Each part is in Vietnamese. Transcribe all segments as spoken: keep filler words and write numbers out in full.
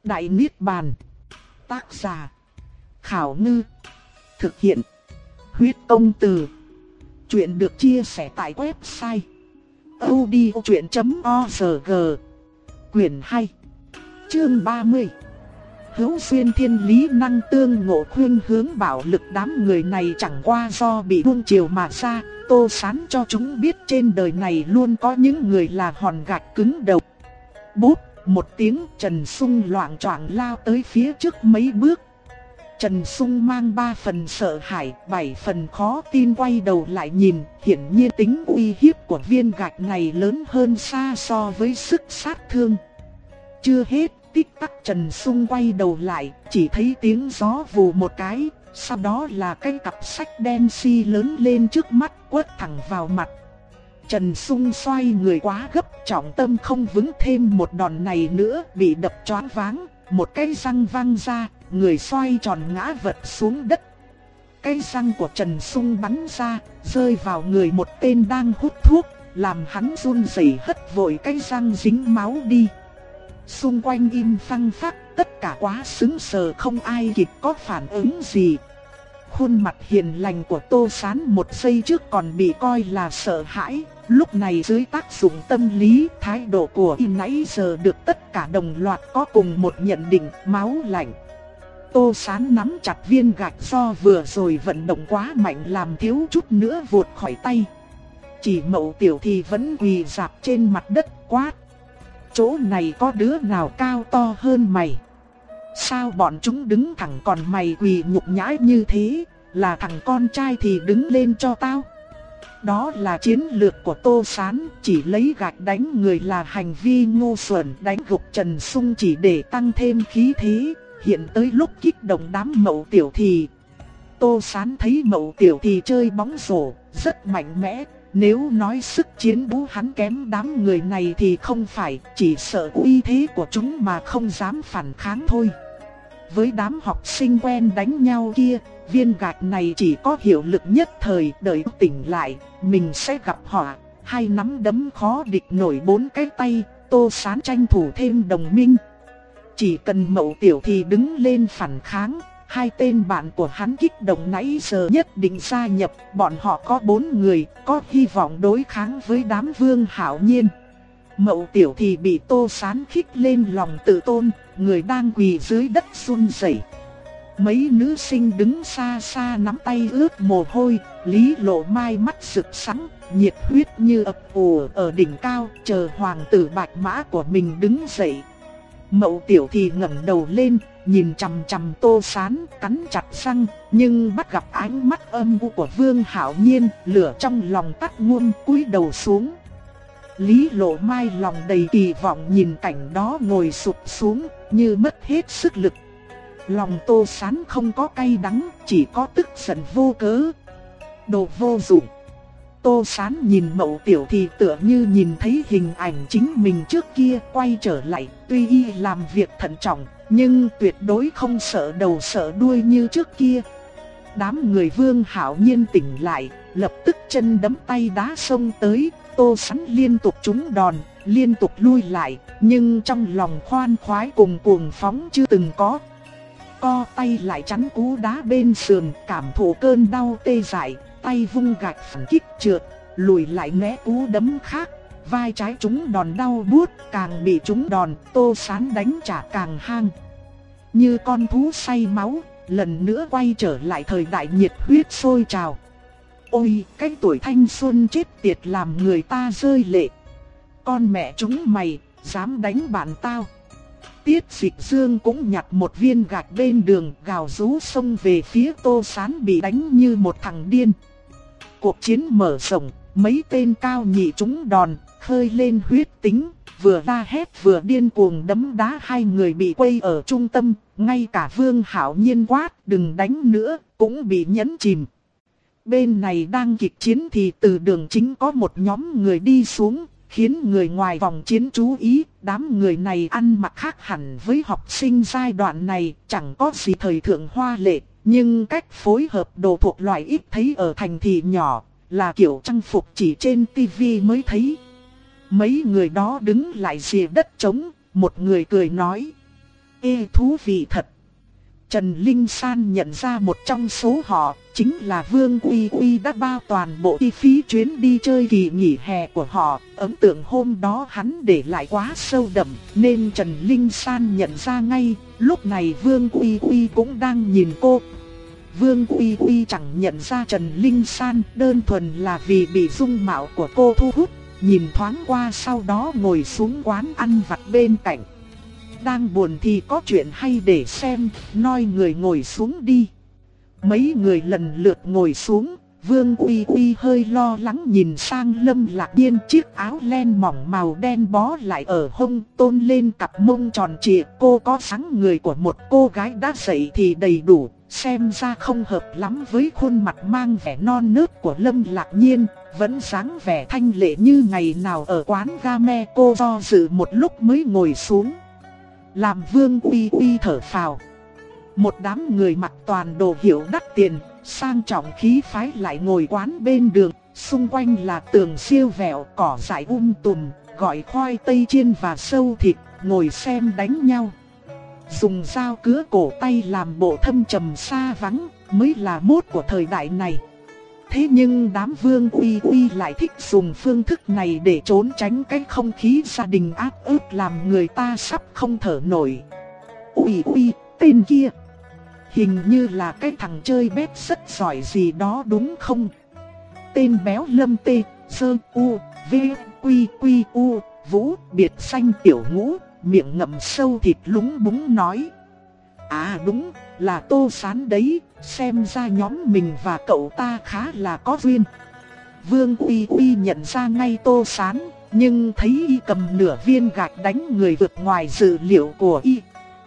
Đại Niết Bàn. Tác giả Khảo Ngư. Thực hiện Huyết Công Từ. Chuyện được chia sẻ tại website audiochuyện chấm org. Quyển hai, chương ba mươi. Hữu duyên thiên lý năng tương ngộ, khuyên hướng bạo lực. Đám người này chẳng qua do bị nuông chiều mà ra. Tô Sán cho chúng biết trên đời này luôn có những người là hòn gạch cứng đầu. Bốp một tiếng, Trần Sung loạng choạng lao tới phía trước mấy bước. Trần Sung mang ba phần sợ hãi, bảy phần khó tin quay đầu lại nhìn. Hiển nhiên tính uy hiếp của viên gạch này lớn hơn xa so với sức sát thương. Chưa hết, tích tắc Trần Sung quay đầu lại, chỉ thấy tiếng gió vù một cái. Sau đó là cái cặp sách đen xi lớn lên trước mắt, quất thẳng vào mặt. Trần Sung xoay người quá gấp, trọng tâm không vững, thêm một đòn này nữa bị đập choáng váng. Một cái răng văng ra, người xoay tròn ngã vật xuống đất. Cái răng của Trần Sung bắn ra, rơi vào người một tên đang hút thuốc, làm hắn run rẩy hất vội cái răng dính máu đi. Xung quanh im phăng phắc, tất cả quá sững sờ, không ai kịp có phản ứng gì. Khuôn mặt hiền lành của Tô Sán một giây trước còn bị coi là sợ hãi, lúc này dưới tác dụng tâm lý, thái độ của y nãy giờ được tất cả đồng loạt có cùng một nhận định: máu lạnh. Tô Sán nắm chặt viên gạch do vừa rồi vận động quá mạnh làm thiếu chút nữa vụt khỏi tay. Chỉ Mậu Tiểu thì vẫn quỳ rạp trên mặt đất quát: chỗ này có đứa nào cao to hơn mày? Sao bọn chúng đứng thẳng còn mày quỳ nhục nhã như thế? Là thằng con trai thì đứng lên cho tao. Đó là chiến lược của Tô Sán, chỉ lấy gạch đánh người là hành vi ngu xuẩn. Đánh gục Trần Sung chỉ để tăng thêm khí thế. Hiện tới lúc kích động đám Mậu Tiểu thì. Tô Sán thấy Mậu Tiểu thì chơi bóng rổ rất mạnh mẽ. Nếu nói sức chiến đấu hắn kém đám người này thì không phải, chỉ sợ uy thế của chúng mà không dám phản kháng thôi. Với đám học sinh quen đánh nhau kia, viên gạch này chỉ có hiệu lực nhất thời, đợi tỉnh lại, mình sẽ gặp họa. Hai nắm đấm khó địch nổi bốn cái tay, Tô Sán tranh thủ thêm đồng minh. Chỉ cần Mậu Tiểu thì đứng lên phản kháng, hai tên bạn của hắn kích động nãy giờ nhất định gia nhập. Bọn họ có bốn người, có hy vọng đối kháng với đám Vương Hạo Nhiên. Mậu Tiểu thì bị Tô Sán khích lên lòng tự tôn, người đang quỳ dưới đất run rẩy. Mấy nữ sinh đứng xa xa nắm tay ướt mồ hôi, Lý Lộ Mai mắt rực sáng, nhiệt huyết như ập ùa ở đỉnh cao, chờ hoàng tử bạch mã của mình đứng dậy. Mậu Tiểu thì ngẩng đầu lên, nhìn chằm chằm Tô Sán, cắn chặt răng, nhưng bắt gặp ánh mắt âm u của Vương Hạo Nhiên, lửa trong lòng tắt ngum, cúi đầu xuống. Lý Lộ Mai lòng đầy kỳ vọng nhìn cảnh đó, ngồi sụp xuống, như mất hết sức lực. Lòng Tô Sán không có cay đắng, chỉ có tức giận vô cớ. Đồ vô dụng. Tô Sán nhìn Mậu Tiểu thì tựa như nhìn thấy hình ảnh chính mình trước kia quay trở lại. Tuy y làm việc thận trọng, nhưng tuyệt đối không sợ đầu sợ đuôi như trước kia. Đám người Vương Hạo Nhiên tỉnh lại, lập tức chân đấm tay đá xông tới. Tô Sán liên tục trúng đòn, liên tục lui lại, nhưng trong lòng khoan khoái cùng cuồng phóng chưa từng có. Co tay lại chắn cú đá bên sườn, cảm thụ cơn đau tê dại, tay vung gạch phản kích trượt, lùi lại né cú đấm khác. Vai trái trúng đòn đau buốt, càng bị trúng đòn, Tô Sán đánh trả càng hăng. Như con thú say máu, lần nữa quay trở lại thời đại nhiệt huyết sôi trào. Ôi, cái tuổi thanh xuân chết tiệt làm người ta rơi lệ. Con mẹ chúng mày, dám đánh bạn tao. Tiết Dịch Dương cũng nhặt một viên gạch bên đường, gào rú xông về phía Tô Sán bị đánh như một thằng điên. Cuộc chiến mở rộng, mấy tên cao nhị trúng đòn, khơi lên huyết tính, vừa la hét vừa điên cuồng đấm đá hai người bị quây ở trung tâm. Ngay cả Vương Hạo Nhiên quát đừng đánh nữa, cũng bị nhấn chìm. Bên này đang kịch chiến thì từ đường chính có một nhóm người đi xuống, khiến người ngoài vòng chiến chú ý. Đám người này ăn mặc khác hẳn với học sinh giai đoạn này, chẳng có gì thời thượng hoa lệ, nhưng cách phối hợp đồ thuộc loại ít thấy ở thành thị nhỏ, là kiểu trang phục chỉ trên tivi mới thấy. Mấy người đó đứng lại rìa đất trống, một người cười nói: Ê thú vị thật. Trần Linh San nhận ra một trong số họ, chính là Vương Uy Uy đã bao toàn bộ chi phí chuyến đi chơi kỳ nghỉ hè của họ. Ấn tượng hôm đó hắn để lại quá sâu đậm, nên Trần Linh San nhận ra ngay, lúc này Vương Uy Uy cũng đang nhìn cô. Vương Uy Uy chẳng nhận ra Trần Linh San, đơn thuần là vì bị dung mạo của cô thu hút, nhìn thoáng qua sau đó ngồi xuống quán ăn vặt bên cạnh. Đang buồn thì có chuyện hay để xem, nói người ngồi xuống đi. Mấy người lần lượt ngồi xuống, Vương Uy Uy hơi lo lắng nhìn sang Lâm Lạc Nhiên, chiếc áo len mỏng màu đen bó lại ở hông, tôn lên cặp mông tròn trịa. Cô có dáng người của một cô gái đã dậy thì đầy đủ, xem ra không hợp lắm với khuôn mặt mang vẻ non nớt của Lâm Lạc Nhiên, vẫn dáng vẻ thanh lệ như ngày nào ở quán game. Cô do dự một lúc mới ngồi xuống, làm Vương Uy Uy thở phào. Một đám người mặc toàn đồ hiệu đắt tiền, sang trọng khí phái lại ngồi quán bên đường, xung quanh là tường siêu vẹo, cỏ dại um tùm, gọi khoai tây chiên và sâu thịt, ngồi xem đánh nhau. Dùng dao cứa cổ tay làm bộ thâm trầm xa vắng, mới là mốt của thời đại này. Thế nhưng đám Vương Uy Uy lại thích dùng phương thức này để trốn tránh cái không khí gia đình áp ức làm người ta sắp không thở nổi. Uy Uy, tên kia hình như là cái thằng chơi bếp rất giỏi gì đó đúng không? Tên béo Lâm Tê, Sơ U, V, Quy Quy U, Vũ, biệt danh Tiểu Ngũ, miệng ngậm sâu thịt lúng búng nói. À đúng, là Tô Sán đấy, xem ra nhóm mình và cậu ta khá là có duyên. Vương Uy Uy nhận ra ngay Tô Sán, nhưng thấy y cầm nửa viên gạch đánh người vượt ngoài dự liệu của y.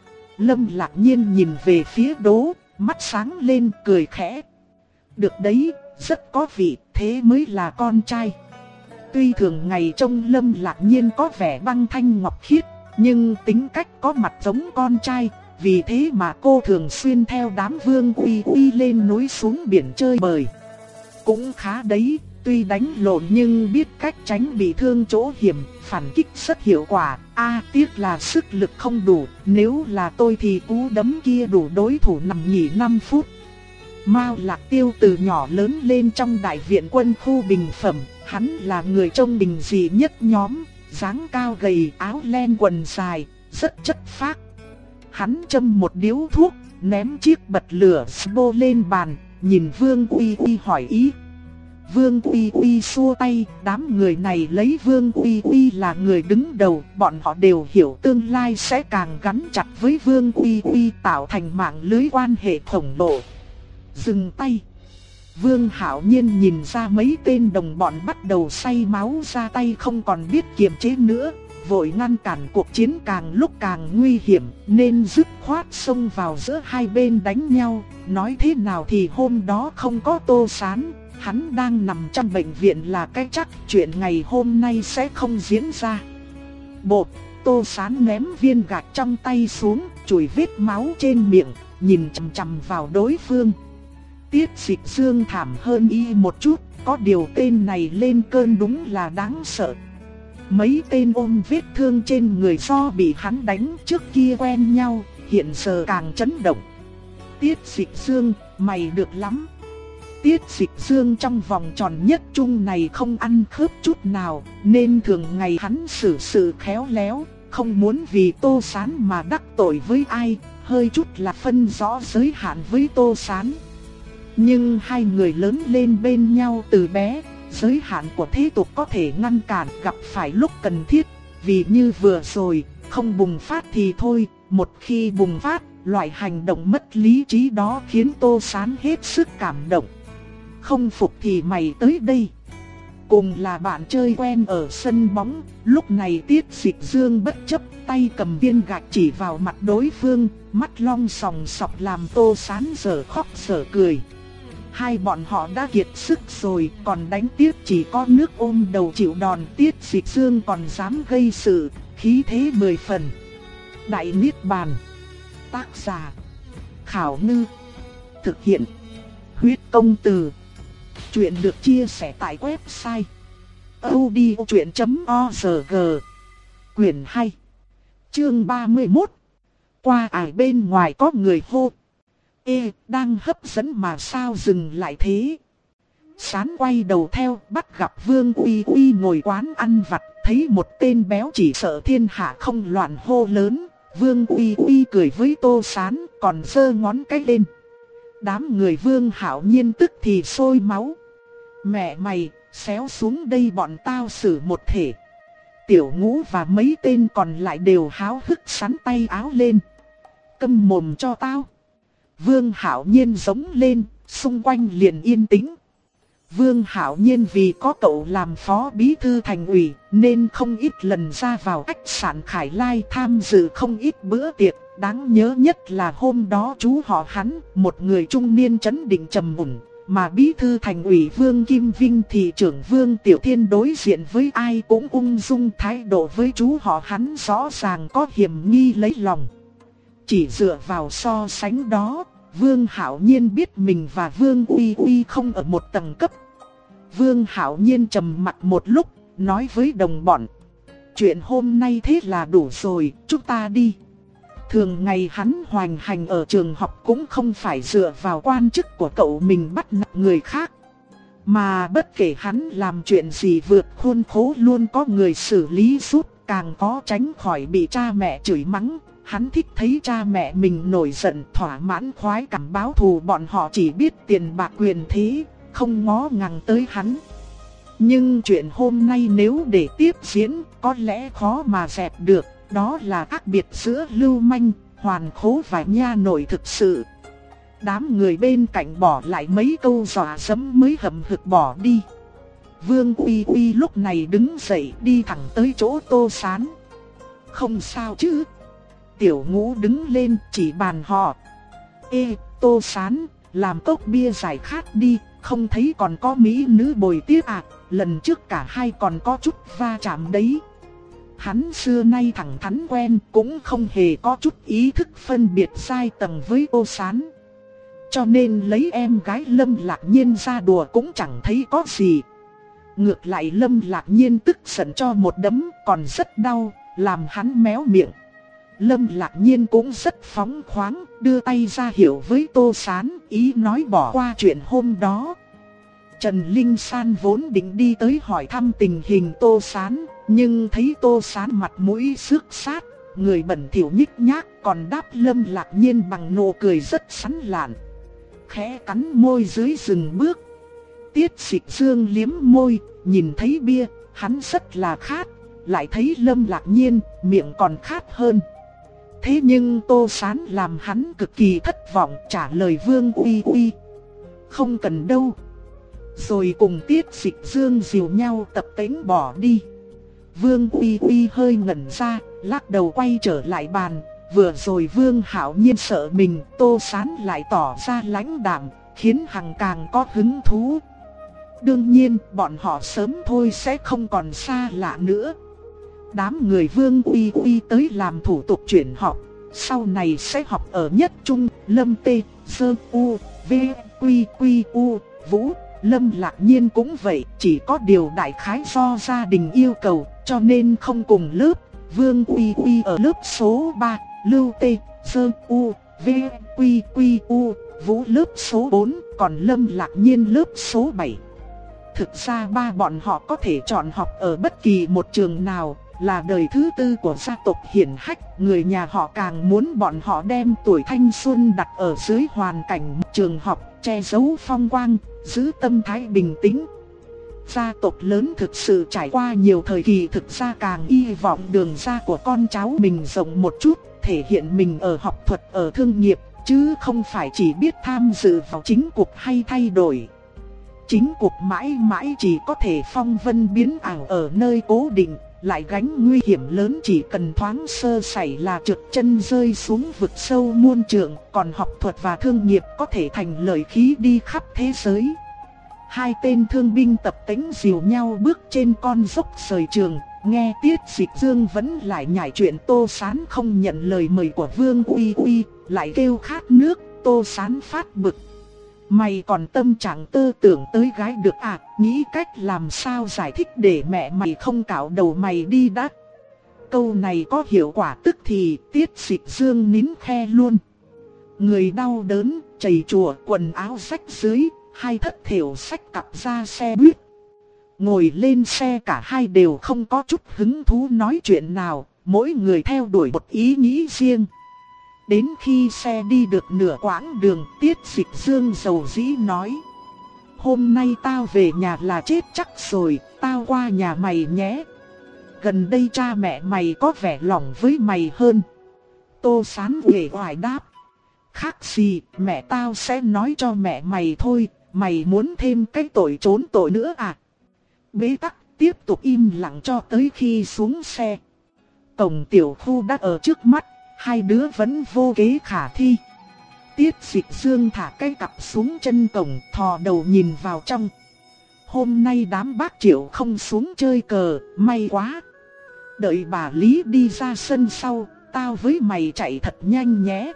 Lâm Lạc Nhiên nhìn về phía Đỗ, mắt sáng lên cười khẽ. Được đấy, rất có vị, thế mới là con trai. Tuy thường ngày trông Lâm Lạc Nhiên có vẻ băng thanh ngọc khiết, nhưng tính cách có mặt giống con trai. Vì thế mà cô thường xuyên theo đám Vương Uy Uy lên núi xuống biển chơi bời. Cũng khá đấy, tuy đánh lộn nhưng biết cách tránh bị thương chỗ hiểm, phản kích rất hiệu quả. A à, tiếc là sức lực không đủ, nếu là tôi thì cú đấm kia đủ đối thủ nằm nghỉ năm phút. Mao Lạc Tiêu từ nhỏ lớn lên trong đại viện quân khu bình phẩm, hắn là người trông bình dị nhất nhóm, dáng cao gầy, áo len quần dài, rất chất phác. Hắn châm một điếu thuốc, ném chiếc bật lửa sbo lên bàn, nhìn Vương Uy Uy hỏi ý. Vương Uy Uy xua tay, đám người này lấy Vương Uy Uy là người đứng đầu, bọn họ đều hiểu tương lai sẽ càng gắn chặt với Vương Uy Uy, tạo thành mạng lưới quan hệ khổng lồ. Dừng tay. Vương Hạo Nhiên nhìn ra mấy tên đồng bọn bắt đầu say máu ra tay không còn biết kiềm chế nữa, vội ngăn cản cuộc chiến càng lúc càng nguy hiểm, nên dứt khoát xông vào giữa hai bên đánh nhau. Nói thế nào thì hôm đó không có Tô Sán, hắn đang nằm trong bệnh viện là cái chắc, chuyện ngày hôm nay sẽ không diễn ra. Bột, Tô Sán ném viên gạch trong tay xuống, chùi vết máu trên miệng, nhìn chằm chằm vào đối phương. Tiết Dịch Dương thảm hơn y một chút, có điều tên này lên cơn đúng là đáng sợ. Mấy tên ôm vết thương trên người do bị hắn đánh trước kia quen nhau, hiện giờ càng chấn động. Tiết Dịch Dương, mày được lắm. Tiết Dịch Dương trong vòng tròn nhất trung này không ăn khớp chút nào, nên thường ngày hắn xử sự khéo léo, không muốn vì Tô Sán mà đắc tội với ai, hơi chút là phân rõ giới hạn với Tô Sán. Nhưng hai người lớn lên bên nhau từ bé, giới hạn của thế tục có thể ngăn cản gặp phải lúc cần thiết. Vì như vừa rồi, không bùng phát thì thôi, một khi bùng phát, loại hành động mất lý trí đó khiến Tô Sán hết sức cảm động. Không phục thì mày tới đây. Cùng là bạn chơi quen ở sân bóng, lúc này Tiết Dịch Dương bất chấp, tay cầm viên gạch chỉ vào mặt đối phương, mắt long sòng sọc làm Tô Sán dở khóc dở cười. Hai bọn họ đã kiệt sức rồi, còn đánh tiếp chỉ có nước ôm đầu chịu đòn. Tiết Dịch Dương còn dám gây sự, khí thế mười phần. Đại Niết Bàn. Tác giả Khảo Ngư. Thực hiện Huyết Công Từ. Chuyện được chia sẻ tại website audiochuyện chấm org. Quyền hai. Chương ba mươi mốt. Qua ải bên ngoài có người hô. Ê, đang hấp dẫn mà sao dừng lại thế? Sán quay đầu theo, bắt gặp Vương Uy Uy ngồi quán ăn vặt, thấy một tên béo chỉ sợ thiên hạ không loạn hô lớn. Vương Uy Uy cười với Tô Sán, còn giơ ngón cái lên. Đám người Vương Hạo Nhiên tức thì sôi máu. Mẹ mày, xéo xuống đây bọn tao xử một thể. Tiểu Ngũ và mấy tên còn lại đều háo hức sắn tay áo lên. Câm mồm cho tao. Vương Hạo Nhiên giống lên, xung quanh liền yên tĩnh. Vương Hạo Nhiên vì có cậu làm phó bí thư thành ủy nên không ít lần ra vào khách sạn Khải Lai tham dự không ít bữa tiệc. Đáng nhớ nhất là hôm đó chú họ hắn, một người trung niên trấn định trầm mùn, mà bí thư thành ủy Vương Kim Vinh thị trưởng Vương Tiểu Thiên đối diện với ai cũng ung dung, thái độ với chú họ hắn rõ ràng có hiểm nghi lấy lòng. Chỉ dựa vào so sánh đó, Vương Hạo Nhiên biết mình và Vương Uy Uy không ở một tầng cấp. Vương Hạo Nhiên trầm mặt một lúc, nói với đồng bọn. Chuyện hôm nay thế là đủ rồi, chúng ta đi. Thường ngày hắn hoành hành ở trường học cũng không phải dựa vào quan chức của cậu mình bắt nạt người khác. Mà bất kể hắn làm chuyện gì vượt khuôn khổ luôn có người xử lý giúp, càng khó tránh khỏi bị cha mẹ chửi mắng. Hắn thích thấy cha mẹ mình nổi giận, thỏa mãn khoái cảm báo thù, bọn họ chỉ biết tiền bạc quyền thế, không ngó ngàng tới hắn. Nhưng chuyện hôm nay nếu để tiếp diễn, có lẽ khó mà dẹp được, đó là khác biệt giữa lưu manh, hoàn khố và nha nội thực sự. Đám người bên cạnh bỏ lại mấy câu dọa dẫm mới hậm hực bỏ đi. Vương Uy Uy lúc này đứng dậy đi thẳng tới chỗ Tô Sán. Không sao chứ? Tiểu Ngũ đứng lên chỉ bàn họ. Ê, Tô Sán, làm cốc bia giải khát đi, không thấy còn có mỹ nữ bồi tiếp à, lần trước cả hai còn có chút va chạm đấy. Hắn xưa nay thẳng thắn quen, cũng không hề có chút ý thức phân biệt giai tầng với Tô Sán. Cho nên lấy em gái Lâm Lạc Nhiên ra đùa cũng chẳng thấy có gì. Ngược lại Lâm Lạc Nhiên tức giận cho một đấm còn rất đau, làm hắn méo miệng. Lâm Lạc Nhiên cũng rất phóng khoáng, đưa tay ra hiệu với Tô Sán, ý nói bỏ qua chuyện hôm đó. Trần Linh San vốn định đi tới hỏi thăm tình hình Tô Sán, nhưng thấy Tô Sán mặt mũi xước sát, người bẩn thỉu nhích nhác, còn đáp Lâm Lạc Nhiên bằng nụ cười rất sán lạn. Khẽ cắn môi dưới dừng bước. Tiết Dịch Dương liếm môi, nhìn thấy bia, hắn rất là khát, lại thấy Lâm Lạc Nhiên, miệng còn khát hơn. Thế nhưng Tô Sán làm hắn cực kỳ thất vọng, trả lời Vương Uy Uy. Không cần đâu. Rồi cùng Tiết Dịch Dương dìu nhau tập tễnh bỏ đi. Vương Uy Uy hơi ngẩn ra, lắc đầu quay trở lại bàn. Vừa rồi Vương Hạo Nhiên sợ mình, Tô Sán lại tỏ ra lãnh đạm, khiến hắn càng có hứng thú. Đương nhiên, bọn họ sớm thôi sẽ không còn xa lạ nữa. Đám người Vương Uy Uy tới làm thủ tục chuyển học, sau này sẽ học ở Nhất Trung, Lâm Tê, Sơ U, V, Quy Quy U, Vũ. Lâm Lạc Nhiên cũng vậy, chỉ có điều đại khái do gia đình yêu cầu, cho nên không cùng lớp. Vương Uy Uy ở lớp số ba, Lưu Tê, Sơ U, V, Quy Quy U, Vũ lớp số bốn, còn Lâm Lạc Nhiên lớp số bảy. Thực ra ba bọn họ có thể chọn học ở bất kỳ một trường nào, là đời thứ tư của gia tộc hiển hách. Người nhà họ càng muốn bọn họ đem tuổi thanh xuân đặt ở dưới hoàn cảnh trường học, che giấu phong quang, giữ tâm thái bình tĩnh. Gia tộc lớn thực sự trải qua nhiều thời kỳ, thực ra càng hy vọng đường ra của con cháu mình rộng một chút, thể hiện mình ở học thuật, ở thương nghiệp, chứ không phải chỉ biết tham dự vào chính cục hay thay đổi. Chính cục mãi mãi chỉ có thể phong vân biến ảo ở nơi cố định, lại gánh nguy hiểm lớn, chỉ cần thoáng sơ sẩy là trượt chân rơi xuống vực sâu muôn trượng, còn học thuật và thương nghiệp có thể thành lợi khí đi khắp thế giới. Hai tên thương binh tập tễnh dìu nhau bước trên con dốc rời trường, nghe Tiết Dịch Dương vẫn lại nhảy chuyện Tô Sán không nhận lời mời của Vương Uy Uy, lại kêu khát nước. Tô Sán phát bực. Mày còn tâm trạng tơ tưởng tới gái được à, nghĩ cách làm sao giải thích để mẹ mày không cạo đầu mày đi đã. câu này có hiệu quả tức thì Tiết Dịch Dương nín khe luôn. Người đau đớn, chảy chùa, quần áo rách dưới, hai thất thểu xách cặp ra xe buýt. Ngồi lên xe cả hai đều không có chút hứng thú nói chuyện nào, mỗi người theo đuổi một ý nghĩ riêng. Đến khi xe đi được nửa quãng đường, Tiết Dịch Dương dầu dĩ nói: hôm nay tao về nhà là chết chắc rồi, tao qua nhà mày nhé. Gần đây cha mẹ mày có vẻ lòng với mày hơn. Tô Sán uể oải đáp: khác gì, mẹ tao sẽ nói cho mẹ mày thôi, mày muốn thêm cái tội trốn tội nữa à? Bế tắc tiếp tục im lặng cho tới khi xuống xe. Cổng tiểu khu đã ở trước mắt, hai đứa vẫn vô kế khả thi. Tiết Dịch Dương thả cái cặp xuống chân cổng, thò đầu nhìn vào trong. Hôm nay đám bác Triệu không xuống chơi cờ, may quá. Đợi bà Lý đi ra sân sau, tao với mày chạy thật nhanh nhé.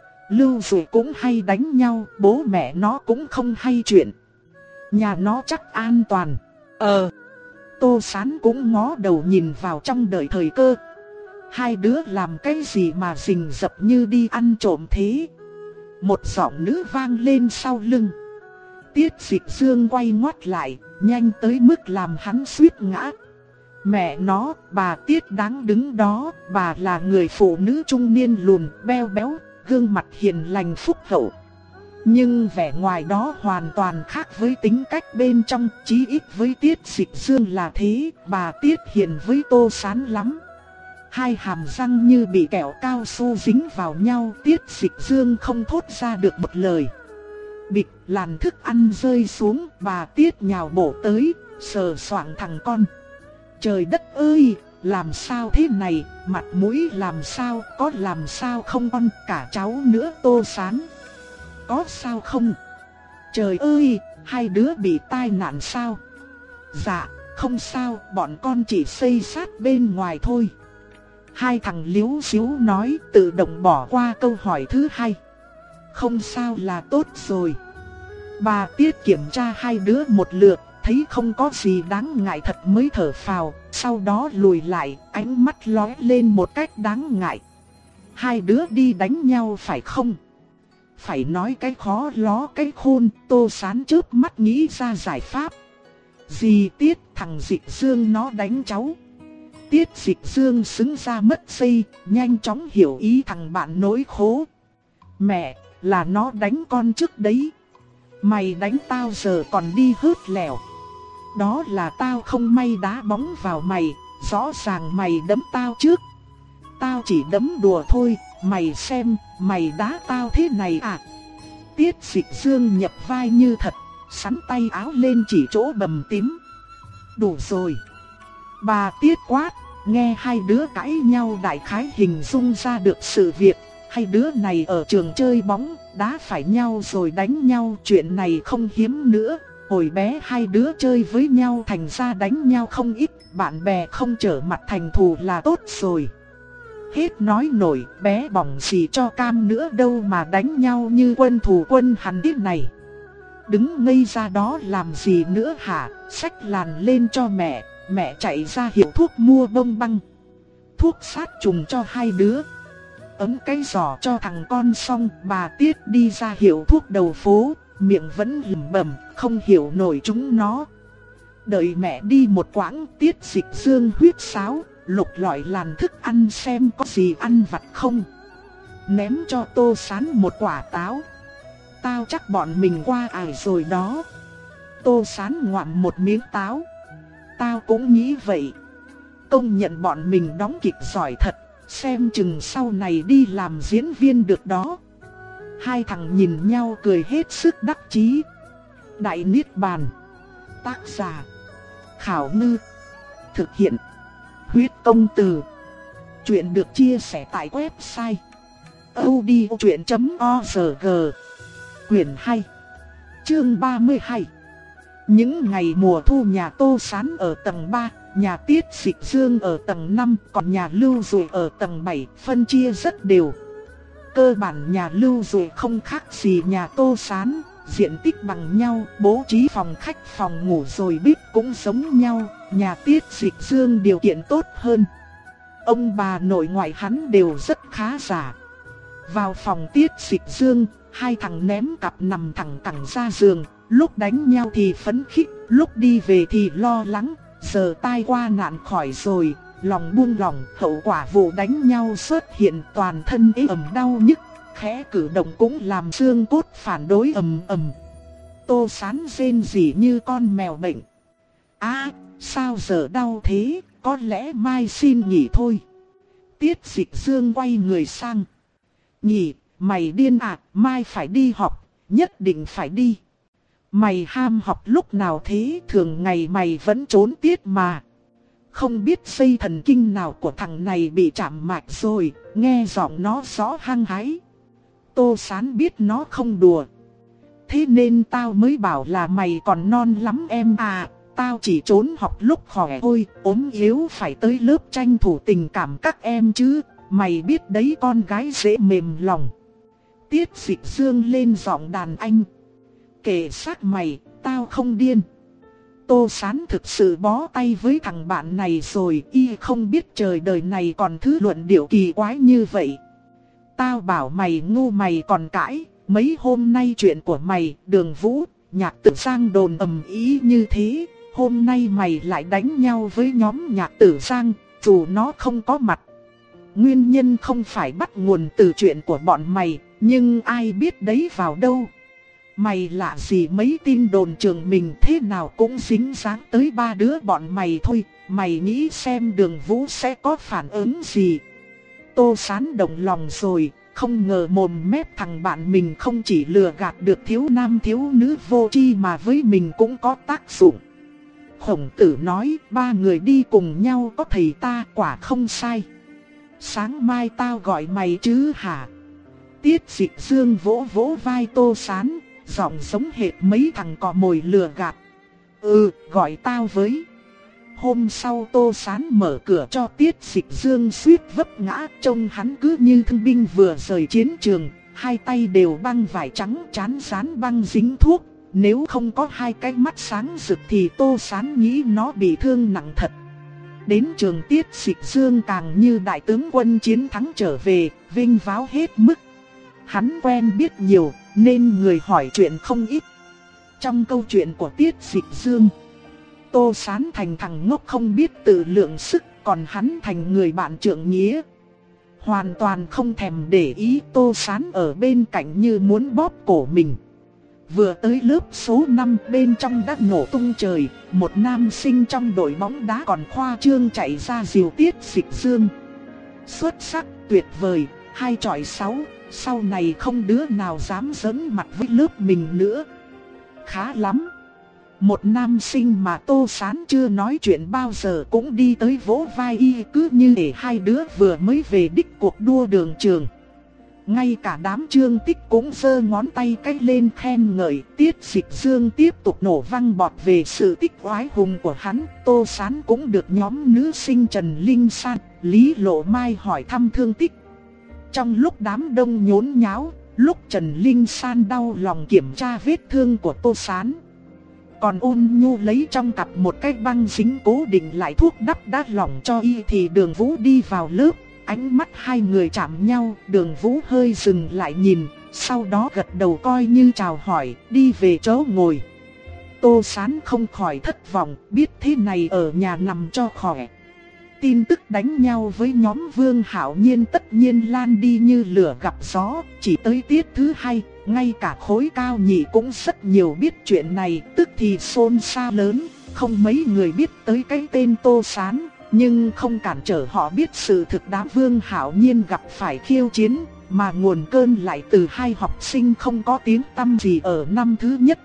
Lưu Dụ cũng hay đánh nhau, bố mẹ nó cũng không hay chuyện. Nhà nó chắc an toàn. Ờ. Tô Sán cũng ngó đầu nhìn vào trong đợi thời cơ. Hai đứa làm cái gì mà rình rập như đi ăn trộm thế? Một giọng nữ vang lên sau lưng. Tiết Dịch Dương quay ngoắt lại, nhanh tới mức làm hắn suýt ngã. Mẹ nó, bà Tiết đáng đứng đó, bà là người phụ nữ trung niên lùn, beo béo, gương mặt hiền lành phúc hậu. Nhưng vẻ ngoài đó hoàn toàn khác với tính cách bên trong, chí ít với Tiết Dịch Dương là thế, bà Tiết hiền với Tô Sán lắm. Hai hàm răng như bị kẹo cao su dính vào nhau, Tiết Dịch Dương không thốt ra được một lời. Bịch, làn thức ăn rơi xuống, bà Tiết nhào bổ tới, sờ soạng thằng con. Trời đất ơi, làm sao thế này, mặt mũi làm sao, có làm sao không con, cả cháu nữa Tô Sán. Có sao không? Trời ơi, hai đứa bị tai nạn sao? Dạ, không sao, bọn con chỉ xây sát bên ngoài thôi. Hai thằng liếu xíu nói, tự động bỏ qua câu hỏi thứ hai. Không sao là tốt rồi. Bà Tiết kiểm tra hai đứa một lượt, thấy không có gì đáng ngại thật mới thở phào, sau đó lùi lại, ánh mắt lóe lên một cách đáng ngại. Hai đứa đi đánh nhau phải không? Phải nói cái khó ló cái khôn, Tô Sán chớp mắt nghĩ ra giải pháp. Dì Tiết, thằng Dịch Dương nó đánh cháu. Tiết Dịch Dương xứng ra mất dây, nhanh chóng hiểu ý thằng bạn nỗi khố. Mẹ, là nó đánh con trước đấy. Mày đánh tao giờ còn đi hớt lèo. Đó là tao không may đá bóng vào mày, rõ ràng mày đấm tao trước. Tao chỉ đấm đùa thôi, mày xem, mày đá tao thế này à? Tiết Dịch Dương nhập vai như thật, sắn tay áo lên chỉ chỗ bầm tím. Đủ rồi. Bà Tiết quát, nghe hai đứa cãi nhau đại khái hình dung ra được sự việc. Hai đứa này ở trường chơi bóng, đá phải nhau rồi đánh nhau, chuyện này không hiếm nữa. Hồi bé hai đứa chơi với nhau thành ra đánh nhau không ít, bạn bè không trở mặt thành thù là tốt rồi. Hết nói nổi, bé bỏng gì cho cam nữa đâu mà đánh nhau như quân thù quân hằn thế này. Đứng ngây ra đó làm gì nữa hả? Xách làn lên cho mẹ, mẹ chạy ra hiệu thuốc mua bông băng. Thuốc sát trùng cho hai đứa. Ấm cái giỏ cho thằng con xong, bà Tiết đi ra hiệu thuốc đầu phố, miệng vẫn lẩm bẩm, không hiểu nổi chúng nó. Đợi mẹ đi một quãng, Tiết Dịch Dương huýt sáo, lục lọi làn thức ăn xem có gì ăn vặt không. Ném cho Tô Sán một quả táo. Tao chắc bọn mình qua ải rồi đó. Tô Sán ngoạm một miếng táo. Tao cũng nghĩ vậy. Công nhận bọn mình đóng kịch giỏi thật, xem chừng sau này đi làm diễn viên được đó. Hai thằng nhìn nhau cười hết sức đắc chí. Đại Niết Bàn. Tác giả Khảo Ngư. Thực hiện Huyết Công Từ. Chuyện được chia sẻ tại website audiochuyện chấm org. Quyển hai, chương ba mươi hai. Những ngày mùa thu nhà Tô Sán ở tầng ba, nhà Tiết Dịch Dương ở tầng năm, còn nhà Lưu Dụ ở tầng bảy, phân chia rất đều. Cơ bản nhà Lưu Dụ không khác gì nhà Tô Sán, diện tích bằng nhau, bố trí phòng khách phòng ngủ rồi bếp cũng giống nhau, nhà Tiết Dịch Dương điều kiện tốt hơn. ông bà nội ngoại hắn đều rất khá giả. Vào phòng Tiết Dịch Dương, hai thằng ném cặp nằm thẳng cẳng ra giường, lúc đánh nhau thì phấn khích, lúc đi về thì lo lắng. Giờ tai qua nạn khỏi rồi, lòng buông lỏng, hậu quả vụ đánh nhau xuất hiện, toàn thân ê ẩm đau nhức, khẽ cử động cũng làm xương cốt phản đối ầm ầm. Tô Sán rên rỉ như con mèo bệnh. À, sao giờ đau thế, có lẽ mai xin nghỉ thôi. Tiết Dịch Dương quay người sang. Nhỉ, mày điên à, mai phải đi học, nhất định phải đi. Mày ham học lúc nào thế, thường ngày mày vẫn trốn tiết mà. Không biết dây thần kinh nào của thằng này bị chạm mạch rồi, nghe giọng nó rõ hăng hái. Tô Sán biết nó không đùa. Thế nên tao mới bảo là mày còn non lắm em à, tao chỉ trốn học lúc khỏe thôi, ốm yếu phải tới lớp tranh thủ tình cảm các em chứ, mày biết đấy con gái dễ mềm lòng. Tiết Dịch Dương lên giọng đàn anh. Kệ xác mày, tao không điên. Tô Sán thực sự bó tay với thằng bạn này rồi, y không biết trời đời này còn thứ luận điệu kỳ quái như vậy. Tao bảo mày ngu mày còn cãi, mấy hôm nay chuyện của mày, Đường Vũ, Nhạc Tử Giang đồn ầm ý như thế, hôm nay mày lại đánh nhau với nhóm Nhạc Tử Giang, dù nó không có mặt. Nguyên nhân không phải bắt nguồn từ chuyện của bọn mày, nhưng ai biết đấy vào đâu. Mày lạ gì mấy tin đồn trường mình thế nào cũng dính dáng tới ba đứa bọn mày thôi, mày nghĩ xem Đường Vũ sẽ có phản ứng gì. Tô Sán động lòng rồi, không ngờ mồm mép thằng bạn mình không chỉ lừa gạt được thiếu nam thiếu nữ vô tri mà với mình cũng có tác dụng. Khổng Tử nói ba người đi cùng nhau có thầy ta quả không sai. Sáng mai tao gọi mày chứ hả? Tiết Dịch Dương vỗ vỗ vai Tô Sán, giọng giống hệt mấy thằng cò mồi lừa gạt. Ừ, gọi tao với. Hôm sau Tô Sán mở cửa cho Tiết Dịch Dương suýt vấp ngã, trông hắn cứ như thương binh vừa rời chiến trường, hai tay đều băng vải trắng, trán dán băng dính thuốc. Nếu không có hai cái mắt sáng rực thì Tô Sán nghĩ nó bị thương nặng thật. Đến trường Tiết Dịch Dương càng như đại tướng quân chiến thắng trở về, vinh váo hết mức. Hắn quen biết nhiều, nên người hỏi chuyện không ít. Trong câu chuyện của Tiết Dịch Dương, Tô Sán thành thằng ngốc không biết tự lượng sức, còn hắn thành người bạn trượng nghĩa. Hoàn toàn không thèm để ý Tô Sán ở bên cạnh như muốn bóp cổ mình. Vừa tới lớp số năm bên trong đã nổ tung trời, một nam sinh trong đội bóng đá còn khoa trương chạy ra dìu Tiết Dịch Dương. Xuất sắc, tuyệt vời, hai chọi sáu, sau này không đứa nào dám giỡn mặt với lớp mình nữa. Khá lắm. Một nam sinh mà Tô Sán chưa nói chuyện bao giờ cũng đi tới vỗ vai y, cứ như để hai đứa vừa mới về đích cuộc đua đường trường. Ngay cả đám Trương Tích cũng giơ ngón tay cái lên khen ngợi. Tiết Dịch Dương tiếp tục nổ văng bọt về sự tích oái hùng của hắn. Tô Sán cũng được nhóm nữ sinh Trần Linh San, Lý Lộ Mai hỏi thăm thương tích. Trong lúc đám đông nhốn nháo, lúc Trần Linh San đau lòng kiểm tra vết thương của Tô Sán, còn Ôn Nhu lấy trong cặp một cái băng dính cố định lại thuốc đắp đá lỏng cho y, thì Đường Vũ đi vào lớp. Ánh mắt hai người chạm nhau, Đường Vũ hơi dừng lại nhìn, sau đó gật đầu coi như chào hỏi, đi về chỗ ngồi. Tô Sán không khỏi thất vọng, biết thế này ở nhà nằm cho khỏe. Tin tức đánh nhau với nhóm Vương Hạo Nhiên tất nhiên lan đi như lửa gặp gió, chỉ tới tiết thứ hai, ngay cả khối cao nhị cũng rất nhiều biết chuyện này, tức thì xôn xao lớn, không mấy người biết tới cái tên Tô Sán. Nhưng không cản trở họ biết sự thực đám Vương Hạo Nhiên gặp phải khiêu chiến, mà nguồn cơn lại từ hai học sinh không có tiếng tăm gì ở năm thứ nhất.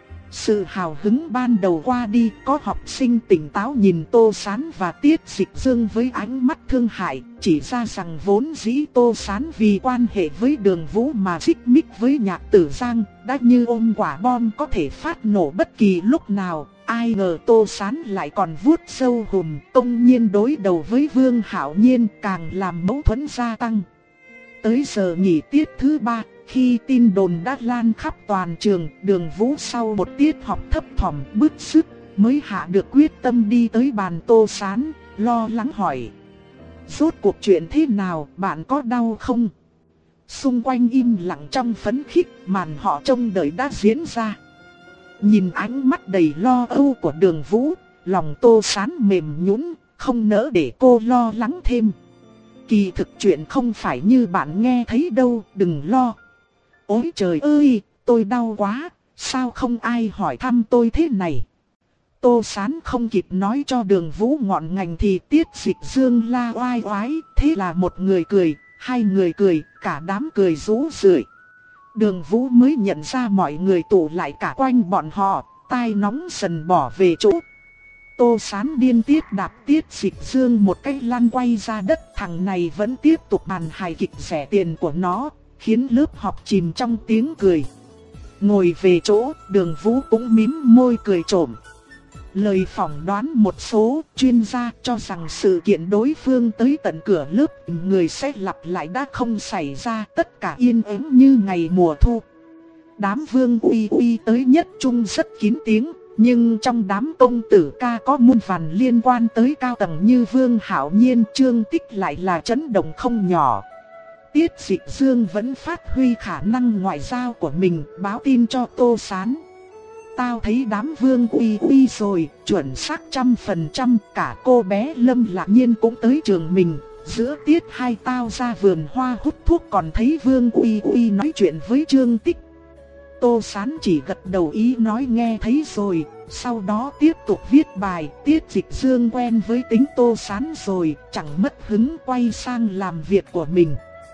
Sự hào hứng ban đầu qua đi, có học sinh tỉnh táo nhìn Tô Sán và Tiết Dịch Dương với ánh mắt thương hại, chỉ ra rằng vốn dĩ Tô Sán vì quan hệ với Đường Vũ mà xích mích với Nhạc Tử Giang, đã như ôm quả bom có thể phát nổ bất kỳ lúc nào. Ai ngờ Tô Sán lại còn vuốt râu hùm, công nhiên đối đầu với Vương Hạo Nhiên, càng làm mâu thuẫn gia tăng. Tới giờ nghỉ tiết thứ ba, khi tin đồn đã lan khắp toàn trường, Đường Vũ sau một tiết học thấp thỏm bứt rứt mới hạ được quyết tâm đi tới bàn Tô Sán, lo lắng hỏi: Rốt cuộc chuyện thế nào, bạn có đau không? Xung quanh im lặng trong phấn khích, màn họ trông đợi đã diễn ra. Nhìn ánh mắt đầy lo âu của Đường Vũ, lòng Tô Sán mềm nhũn, không nỡ để cô lo lắng thêm. Kỳ thực chuyện không phải như bạn nghe thấy đâu, đừng lo. Ôi trời ơi, tôi đau quá, sao không ai hỏi thăm tôi thế này? Tô Sán không kịp nói cho Đường Vũ ngọn ngành thì Tiết Dịch Dương la oai oái, thế là một người cười, hai người cười, cả đám cười rú rượi. Đường Vũ mới nhận ra mọi người tụ lại cả quanh bọn họ, tai nóng dần bỏ về chỗ. Tô Sán điên tiết đạp Tiết Dịch Dương một cái lăn quay ra đất, thằng này vẫn tiếp tục bàn hài kịch rẻ tiền của nó, khiến lớp học chìm trong tiếng cười. Ngồi về chỗ, Đường Vũ cũng mím môi cười trộm. Lời phỏng đoán một số chuyên gia cho rằng sự kiện đối phương tới tận cửa lớp người sẽ lặp lại đã không xảy ra, tất cả yên ắng như ngày mùa thu. Đám Vương Uy Uy tới nhất trung rất kín tiếng, nhưng trong đám công tử ca có muôn vàn liên quan tới cao tầng như Vương Hạo Nhiên, Trương Tích lại là chấn động không nhỏ. Tiết Dịch Dương vẫn phát huy khả năng ngoại giao của mình, báo tin cho Tô Sán. Tao thấy đám Vương Uy Uy rồi, chuẩn xác trăm phần trăm, cả cô bé Lâm Lạc Nhiên cũng tới trường mình. Giữa tiết hai tao ra vườn hoa hút thuốc còn thấy Vương Uy Uy nói chuyện với Trương Tích. Tô Sán chỉ gật đầu ý nói nghe thấy rồi, sau đó tiếp tục viết bài. Tiết Dịch Dương quen với tính Tô Sán rồi, chẳng mất hứng quay sang làm việc của mình.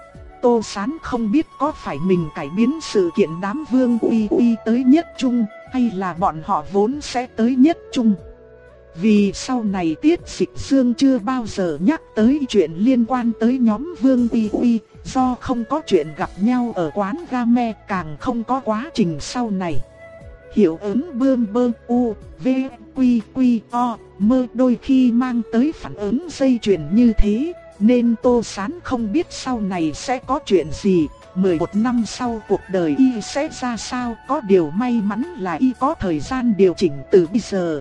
Tô Sán không biết có phải mình cải biến sự kiện đám Vương Uy Uy tới nhất trung, hay là bọn họ vốn sẽ tới nhất trung. Vì sau này Tiết Dịch Dương chưa bao giờ nhắc tới chuyện liên quan tới nhóm Vương Uy Uy, do không có chuyện gặp nhau ở quán game, càng không có quá trình sau này. Hiệu ứng bơm bơ u, v, quy quy o, mơ đôi khi mang tới phản ứng dây chuyền như thế, nên Tô Sán không biết sau này sẽ có chuyện gì. mười một năm sau cuộc đời y sẽ ra sao, có điều may mắn là y có thời gian điều chỉnh từ bây giờ.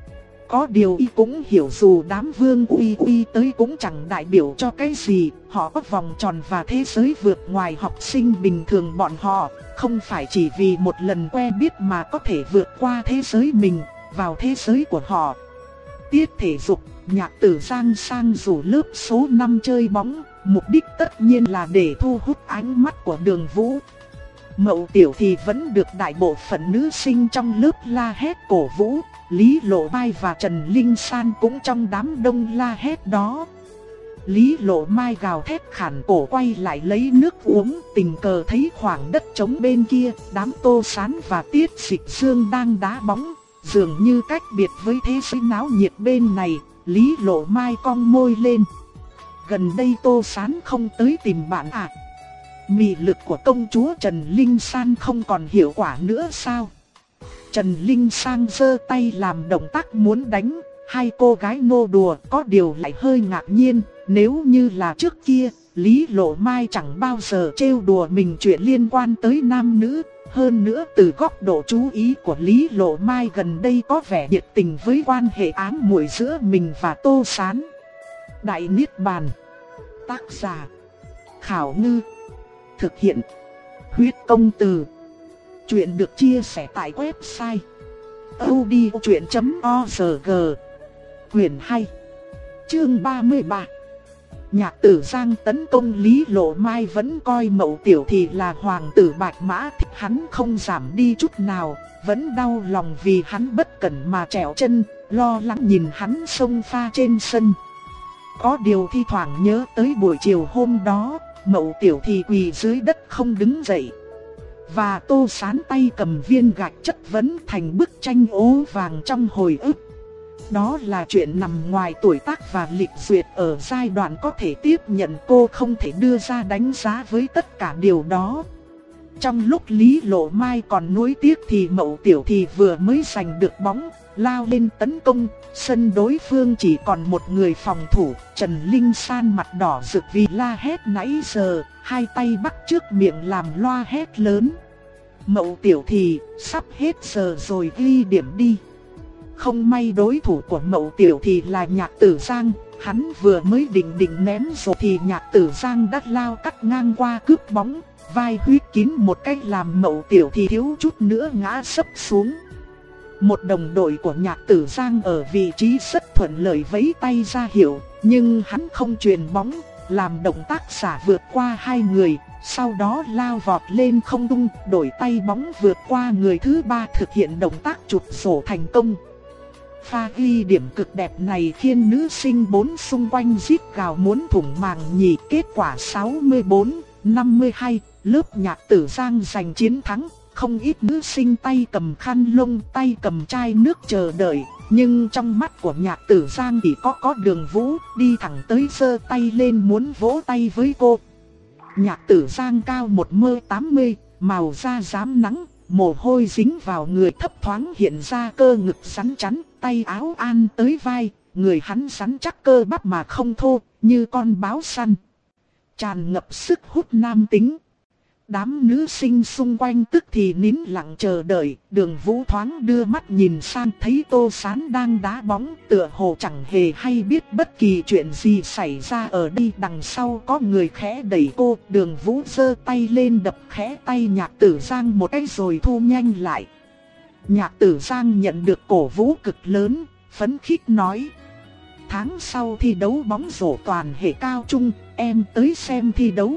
Có điều y cũng hiểu dù đám Vương Uy Uy tới cũng chẳng đại biểu cho cái gì, họ có vòng tròn và thế giới vượt ngoài học sinh bình thường bọn họ, không phải chỉ vì một lần quen biết mà có thể vượt qua thế giới mình, vào thế giới của họ. Tiết thể dục, Nhạc Tử Giang sang rủ lớp số năm chơi bóng, mục đích tất nhiên là để thu hút ánh mắt của Đường Vũ. Mậu Tiểu thì vẫn được đại bộ phận nữ sinh trong lớp la hét cổ vũ, Lý Lộ Mai và Trần Linh San cũng trong đám đông la hét đó. Lý Lộ Mai gào thét khản cổ quay lại lấy nước uống, tình cờ thấy khoảng đất trống bên kia, đám Tô Sán và Tiết Dịch Dương đang đá bóng, dường như cách biệt với thế giới náo nhiệt bên này. Lý Lộ Mai cong môi lên. Gần đây Tô Sán không tới tìm bạn à? Mị lực của công chúa Trần Linh San không còn hiệu quả nữa sao? Trần Linh San giơ tay làm động tác muốn đánh, hai cô gái nô đùa, có điều lại hơi ngạc nhiên. Nếu như là trước kia, Lý Lộ Mai chẳng bao giờ trêu đùa mình chuyện liên quan tới nam nữ. Hơn nữa từ góc độ chú ý của Lý Lộ Mai gần đây có vẻ nhiệt tình với quan hệ ám muội giữa mình và Tô Sán. Đại Niết Bàn. Tác giả Khảo Ngư. Thực hiện Huyết Công Từ. Chuyện được chia sẻ tại website audiochuyện chấm org. Quyền hai, chương ba mươi ba. Nhạc Tử Giang tấn công Lý Lộ Mai vẫn coi Mậu Tiểu thì là hoàng tử bạch mã, thích hắn không giảm đi chút nào, vẫn đau lòng vì hắn bất cẩn mà trèo chân, lo lắng nhìn hắn xông pha trên sân. Có điều thi thoảng nhớ tới buổi chiều hôm đó, Mậu Tiểu thì quỳ dưới đất không đứng dậy. Và Tô Sán tay cầm viên gạch chất vấn thành bức tranh ố vàng trong hồi ức. Đó là chuyện nằm ngoài tuổi tác và lịch duyệt ở giai đoạn có thể tiếp nhận, cô không thể đưa ra đánh giá với tất cả điều đó. Trong lúc Lý Lộ Mai còn nuối tiếc thì Mậu Tiểu thì vừa mới giành được bóng, lao lên tấn công, sân đối phương chỉ còn một người phòng thủ. Trần Linh San mặt đỏ rực vì la hét nãy giờ, hai tay bắt trước miệng làm loa hét lớn. Mậu Tiểu thì, sắp hết giờ rồi, ghi điểm đi. Không may đối thủ của Mậu Tiểu thì là Nhạc Tử Giang, hắn vừa mới định định ném rồi thì Nhạc Tử Giang đã lao cắt ngang qua cướp bóng, vai huyết kín một cách làm Mậu Tiểu thì thiếu chút nữa ngã sấp xuống. Một đồng đội của Nhạc Tử Giang ở vị trí rất thuận lợi vẫy tay ra hiệu, nhưng hắn không chuyền bóng, làm động tác xả vượt qua hai người, sau đó lao vọt lên không trung, đổi tay bóng vượt qua người thứ ba thực hiện động tác chụp sổ thành công. Pha ghi điểm cực đẹp này khiến nữ sinh bốn xung quanh rít gào muốn thủng màng nhĩ. Kết quả sáu mươi bốn năm mươi hai, lớp Nhạc Tử Giang giành chiến thắng. Không ít nữ sinh tay cầm khăn lông, tay cầm chai nước chờ đợi. Nhưng trong mắt của Nhạc Tử Giang chỉ có có Đường Vũ, đi thẳng tới giơ tay lên muốn vỗ tay với cô. Nhạc Tử Giang cao một mét tám mươi, màu da rám nắng, mồ hôi dính vào người thấp thoáng hiện ra cơ ngực rắn chắn, tay áo an tới vai, người hắn rắn chắc cơ bắp mà không thô, như con báo săn. Tràn ngập sức hút nam tính. Đám nữ sinh xung quanh tức thì nín lặng chờ đợi, Đường Vũ thoáng đưa mắt nhìn sang thấy Tô Sán đang đá bóng, tựa hồ chẳng hề hay biết bất kỳ chuyện gì xảy ra ở đây. Đằng sau có người khẽ đẩy cô, Đường Vũ giơ tay lên đập khẽ tay Nhạc Tử Giang một cái rồi thu nhanh lại. Nhạc Tử Giang nhận được cổ vũ cực lớn, phấn khích nói: tháng sau thi đấu bóng rổ toàn hệ cao trung, em tới xem thi đấu.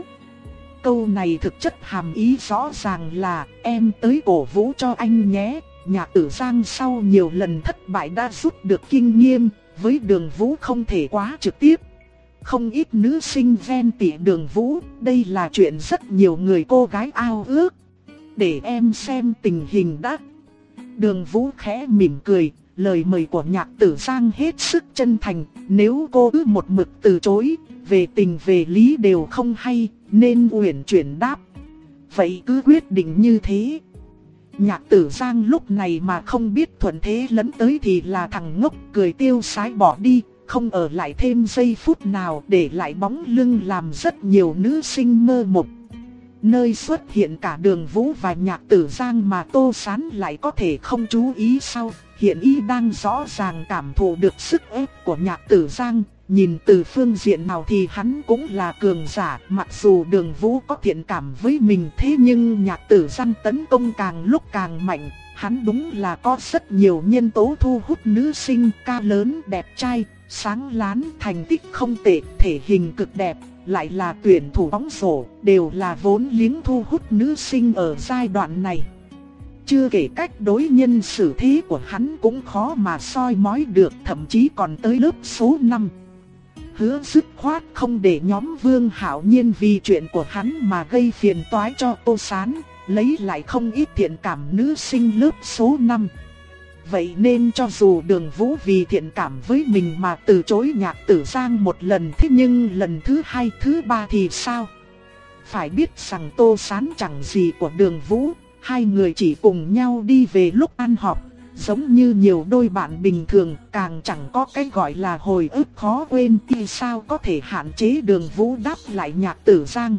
Câu này thực chất hàm ý rõ ràng là em tới cổ vũ cho anh nhé. Nhạc Tử Giang sau nhiều lần thất bại đã rút được kinh nghiệm, với Đường Vũ không thể quá trực tiếp. Không ít nữ sinh ghen tị Đường Vũ, đây là chuyện rất nhiều người cô gái ao ước. Để em xem tình hình đã. Đường Vũ khẽ mỉm cười, lời mời của Nhạc Tử Giang hết sức chân thành. Nếu cô cứ một mực từ chối, về tình về lý đều không hay, nên uyển chuyển đáp: vậy cứ quyết định như thế. Nhạc Tử Giang lúc này mà không biết thuận thế lấn tới thì là thằng ngốc, cười tiêu sái bỏ đi, không ở lại thêm giây phút nào, để lại bóng lưng làm rất nhiều nữ sinh mơ mộng. Nơi xuất hiện cả Đường Vũ và Nhạc Tử Giang mà Tô Sán lại có thể không chú ý sao? Hiện y đang rõ ràng cảm thụ được sức ép của Nhạc Tử Giang. Nhìn từ phương diện nào thì hắn cũng là cường giả, mặc dù Đường Vũ có thiện cảm với mình, thế nhưng Nhạc Tử Giang tấn công càng lúc càng mạnh. Hắn đúng là có rất nhiều nhân tố thu hút nữ sinh, cao lớn, đẹp trai, sáng láng, thành tích không tệ, thể hình cực đẹp, lại là tuyển thủ bóng rổ, đều là vốn liếng thu hút nữ sinh ở giai đoạn này. Chưa kể cách đối nhân xử thế của hắn cũng khó mà soi mói được, thậm chí còn tới lớp số năm. Hứa dứt khoát không để nhóm Vương Hạo Nhiên vì chuyện của hắn mà gây phiền toái cho Tô Sán, lấy lại không ít thiện cảm nữ sinh lớp số năm. Vậy nên cho dù Đường Vũ vì thiện cảm với mình mà từ chối Nhạc Tử Giang một lần, thế nhưng lần thứ hai, thứ ba thì sao? Phải biết rằng Tô Sán chẳng gì của Đường Vũ, hai người chỉ cùng nhau đi về lúc ăn họp. Giống như nhiều đôi bạn bình thường, càng chẳng có cái gọi là hồi ức khó quên, thì sao có thể hạn chế Đường Vũ đáp lại Nhạc Tử Giang.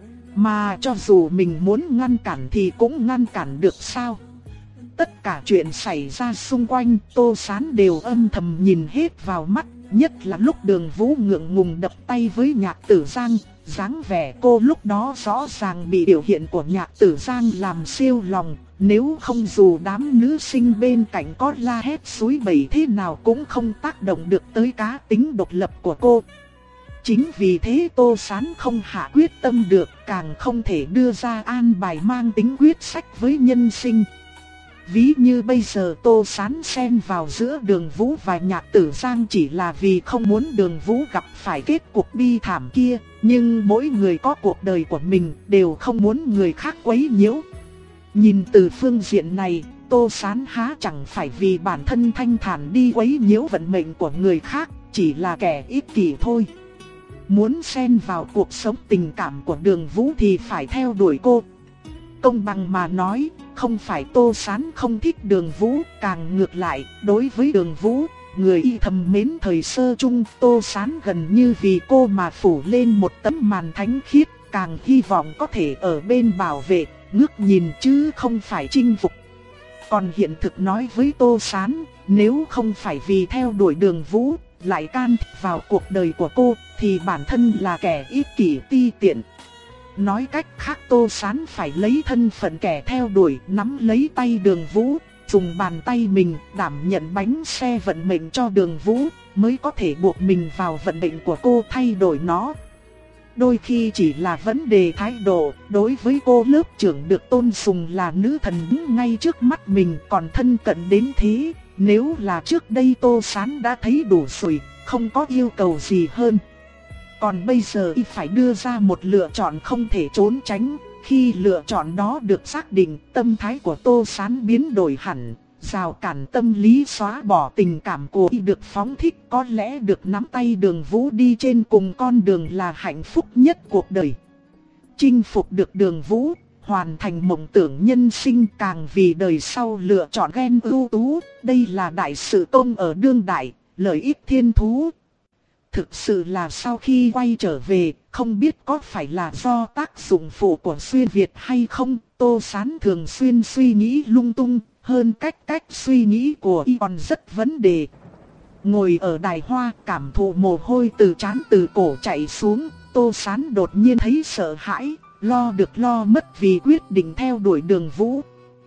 Mà cho dù mình muốn ngăn cản thì cũng ngăn cản được sao? Tất cả chuyện xảy ra xung quanh, Tô Sán đều âm thầm nhìn hết vào mắt. Nhất là lúc Đường Vũ ngượng ngùng đập tay với Nhạc Tử Giang, dáng vẻ cô lúc đó rõ ràng bị biểu hiện của Nhạc Tử Giang làm siêu lòng. Nếu không dù đám nữ sinh bên cạnh có la hét suối bẩy thế nào cũng không tác động được tới cá tính độc lập của cô. Chính vì thế Tô Sán không hạ quyết tâm được, càng không thể đưa ra an bài mang tính quyết sách với nhân sinh. Ví như bây giờ Tô Sán xen vào giữa Đường Vũ và Nhạc Tử Giang chỉ là vì không muốn Đường Vũ gặp phải kết cục bi thảm kia. Nhưng mỗi người có cuộc đời của mình, đều không muốn người khác quấy nhiễu. Nhìn từ phương diện này, Tô Sán há chẳng phải vì bản thân thanh thản đi quấy nhiễu vận mệnh của người khác, chỉ là kẻ ích kỷ thôi. Muốn xen vào cuộc sống tình cảm của Đường Vũ thì phải theo đuổi cô. Công bằng mà nói, không phải Tô Sán không thích Đường Vũ, càng ngược lại, đối với Đường Vũ, người y thầm mến thời sơ chung, Tô Sán gần như vì cô mà phủ lên một tấm màn thánh khiết, càng hy vọng có thể ở bên bảo vệ, ngước nhìn chứ không phải chinh phục. Còn hiện thực nói với Tô Sán, nếu không phải vì theo đuổi Đường Vũ, lại can thiệp vào cuộc đời của cô, thì bản thân là kẻ ích kỷ ti tiện. Nói cách khác, Tô Sán phải lấy thân phận kẻ theo đuổi, nắm lấy tay Đường Vũ, dùng bàn tay mình đảm nhận bánh xe vận mệnh cho Đường Vũ, mới có thể buộc mình vào vận mệnh của cô, thay đổi nó. Đôi khi chỉ là vấn đề thái độ, đối với cô lớp trưởng được tôn sùng là nữ thần đứng ngay trước mắt mình còn thân cận đến thế. Nếu là trước đây Tô Sán đã thấy đủ rồi, không có yêu cầu gì hơn. Còn bây giờ y phải đưa ra một lựa chọn không thể trốn tránh. Khi lựa chọn đó được xác định, tâm thái của Tô Sán biến đổi hẳn. Rào cản tâm lý xóa bỏ, tình cảm của y được phóng thích. Có lẽ được nắm tay Đường Vũ đi trên cùng con đường là hạnh phúc nhất cuộc đời. Chinh phục được Đường Vũ, hoàn thành mộng tưởng nhân sinh, càng vì đời sau lựa chọn gen ưu tú. Đây là đại sự công ở đương đại, lợi ích thiên thú. Thực sự là sau khi quay trở về, không biết có phải là do tác dụng phụ của xuyên Việt hay không, Tô Sán thường xuyên suy nghĩ lung tung, hơn cách cách suy nghĩ của y còn rất vấn đề. Ngồi ở đài hoa, cảm thụ mồ hôi từ trán từ cổ chảy xuống, Tô Sán đột nhiên thấy sợ hãi, lo được lo mất vì quyết định theo đuổi Đường Vũ.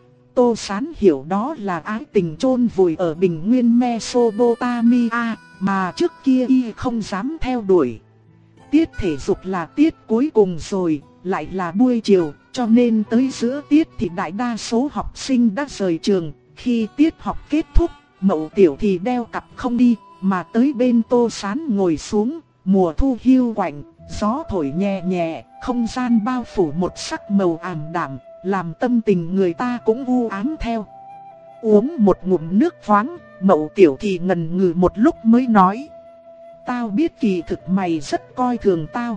Tô Sán hiểu đó là ái tình chôn vùi ở bình nguyên Mesopotamia, mà trước kia y không dám theo đuổi. Tiết thể dục là tiết cuối cùng rồi, lại là buổi chiều, cho nên tới giữa tiết thì đại đa số học sinh đã rời trường. Khi tiết học kết thúc, Mậu Tiểu thì đeo cặp không đi, mà tới bên Tô Sán ngồi xuống. Mùa thu hiu quạnh, gió thổi nhẹ nhẹ, không gian bao phủ một sắc màu ảm đạm, làm tâm tình người ta cũng u ám theo. Uống một ngụm nước khoáng, Mậu Tiểu thì ngần ngừ một lúc mới nói: "Tao biết kỳ thực mày rất coi thường tao."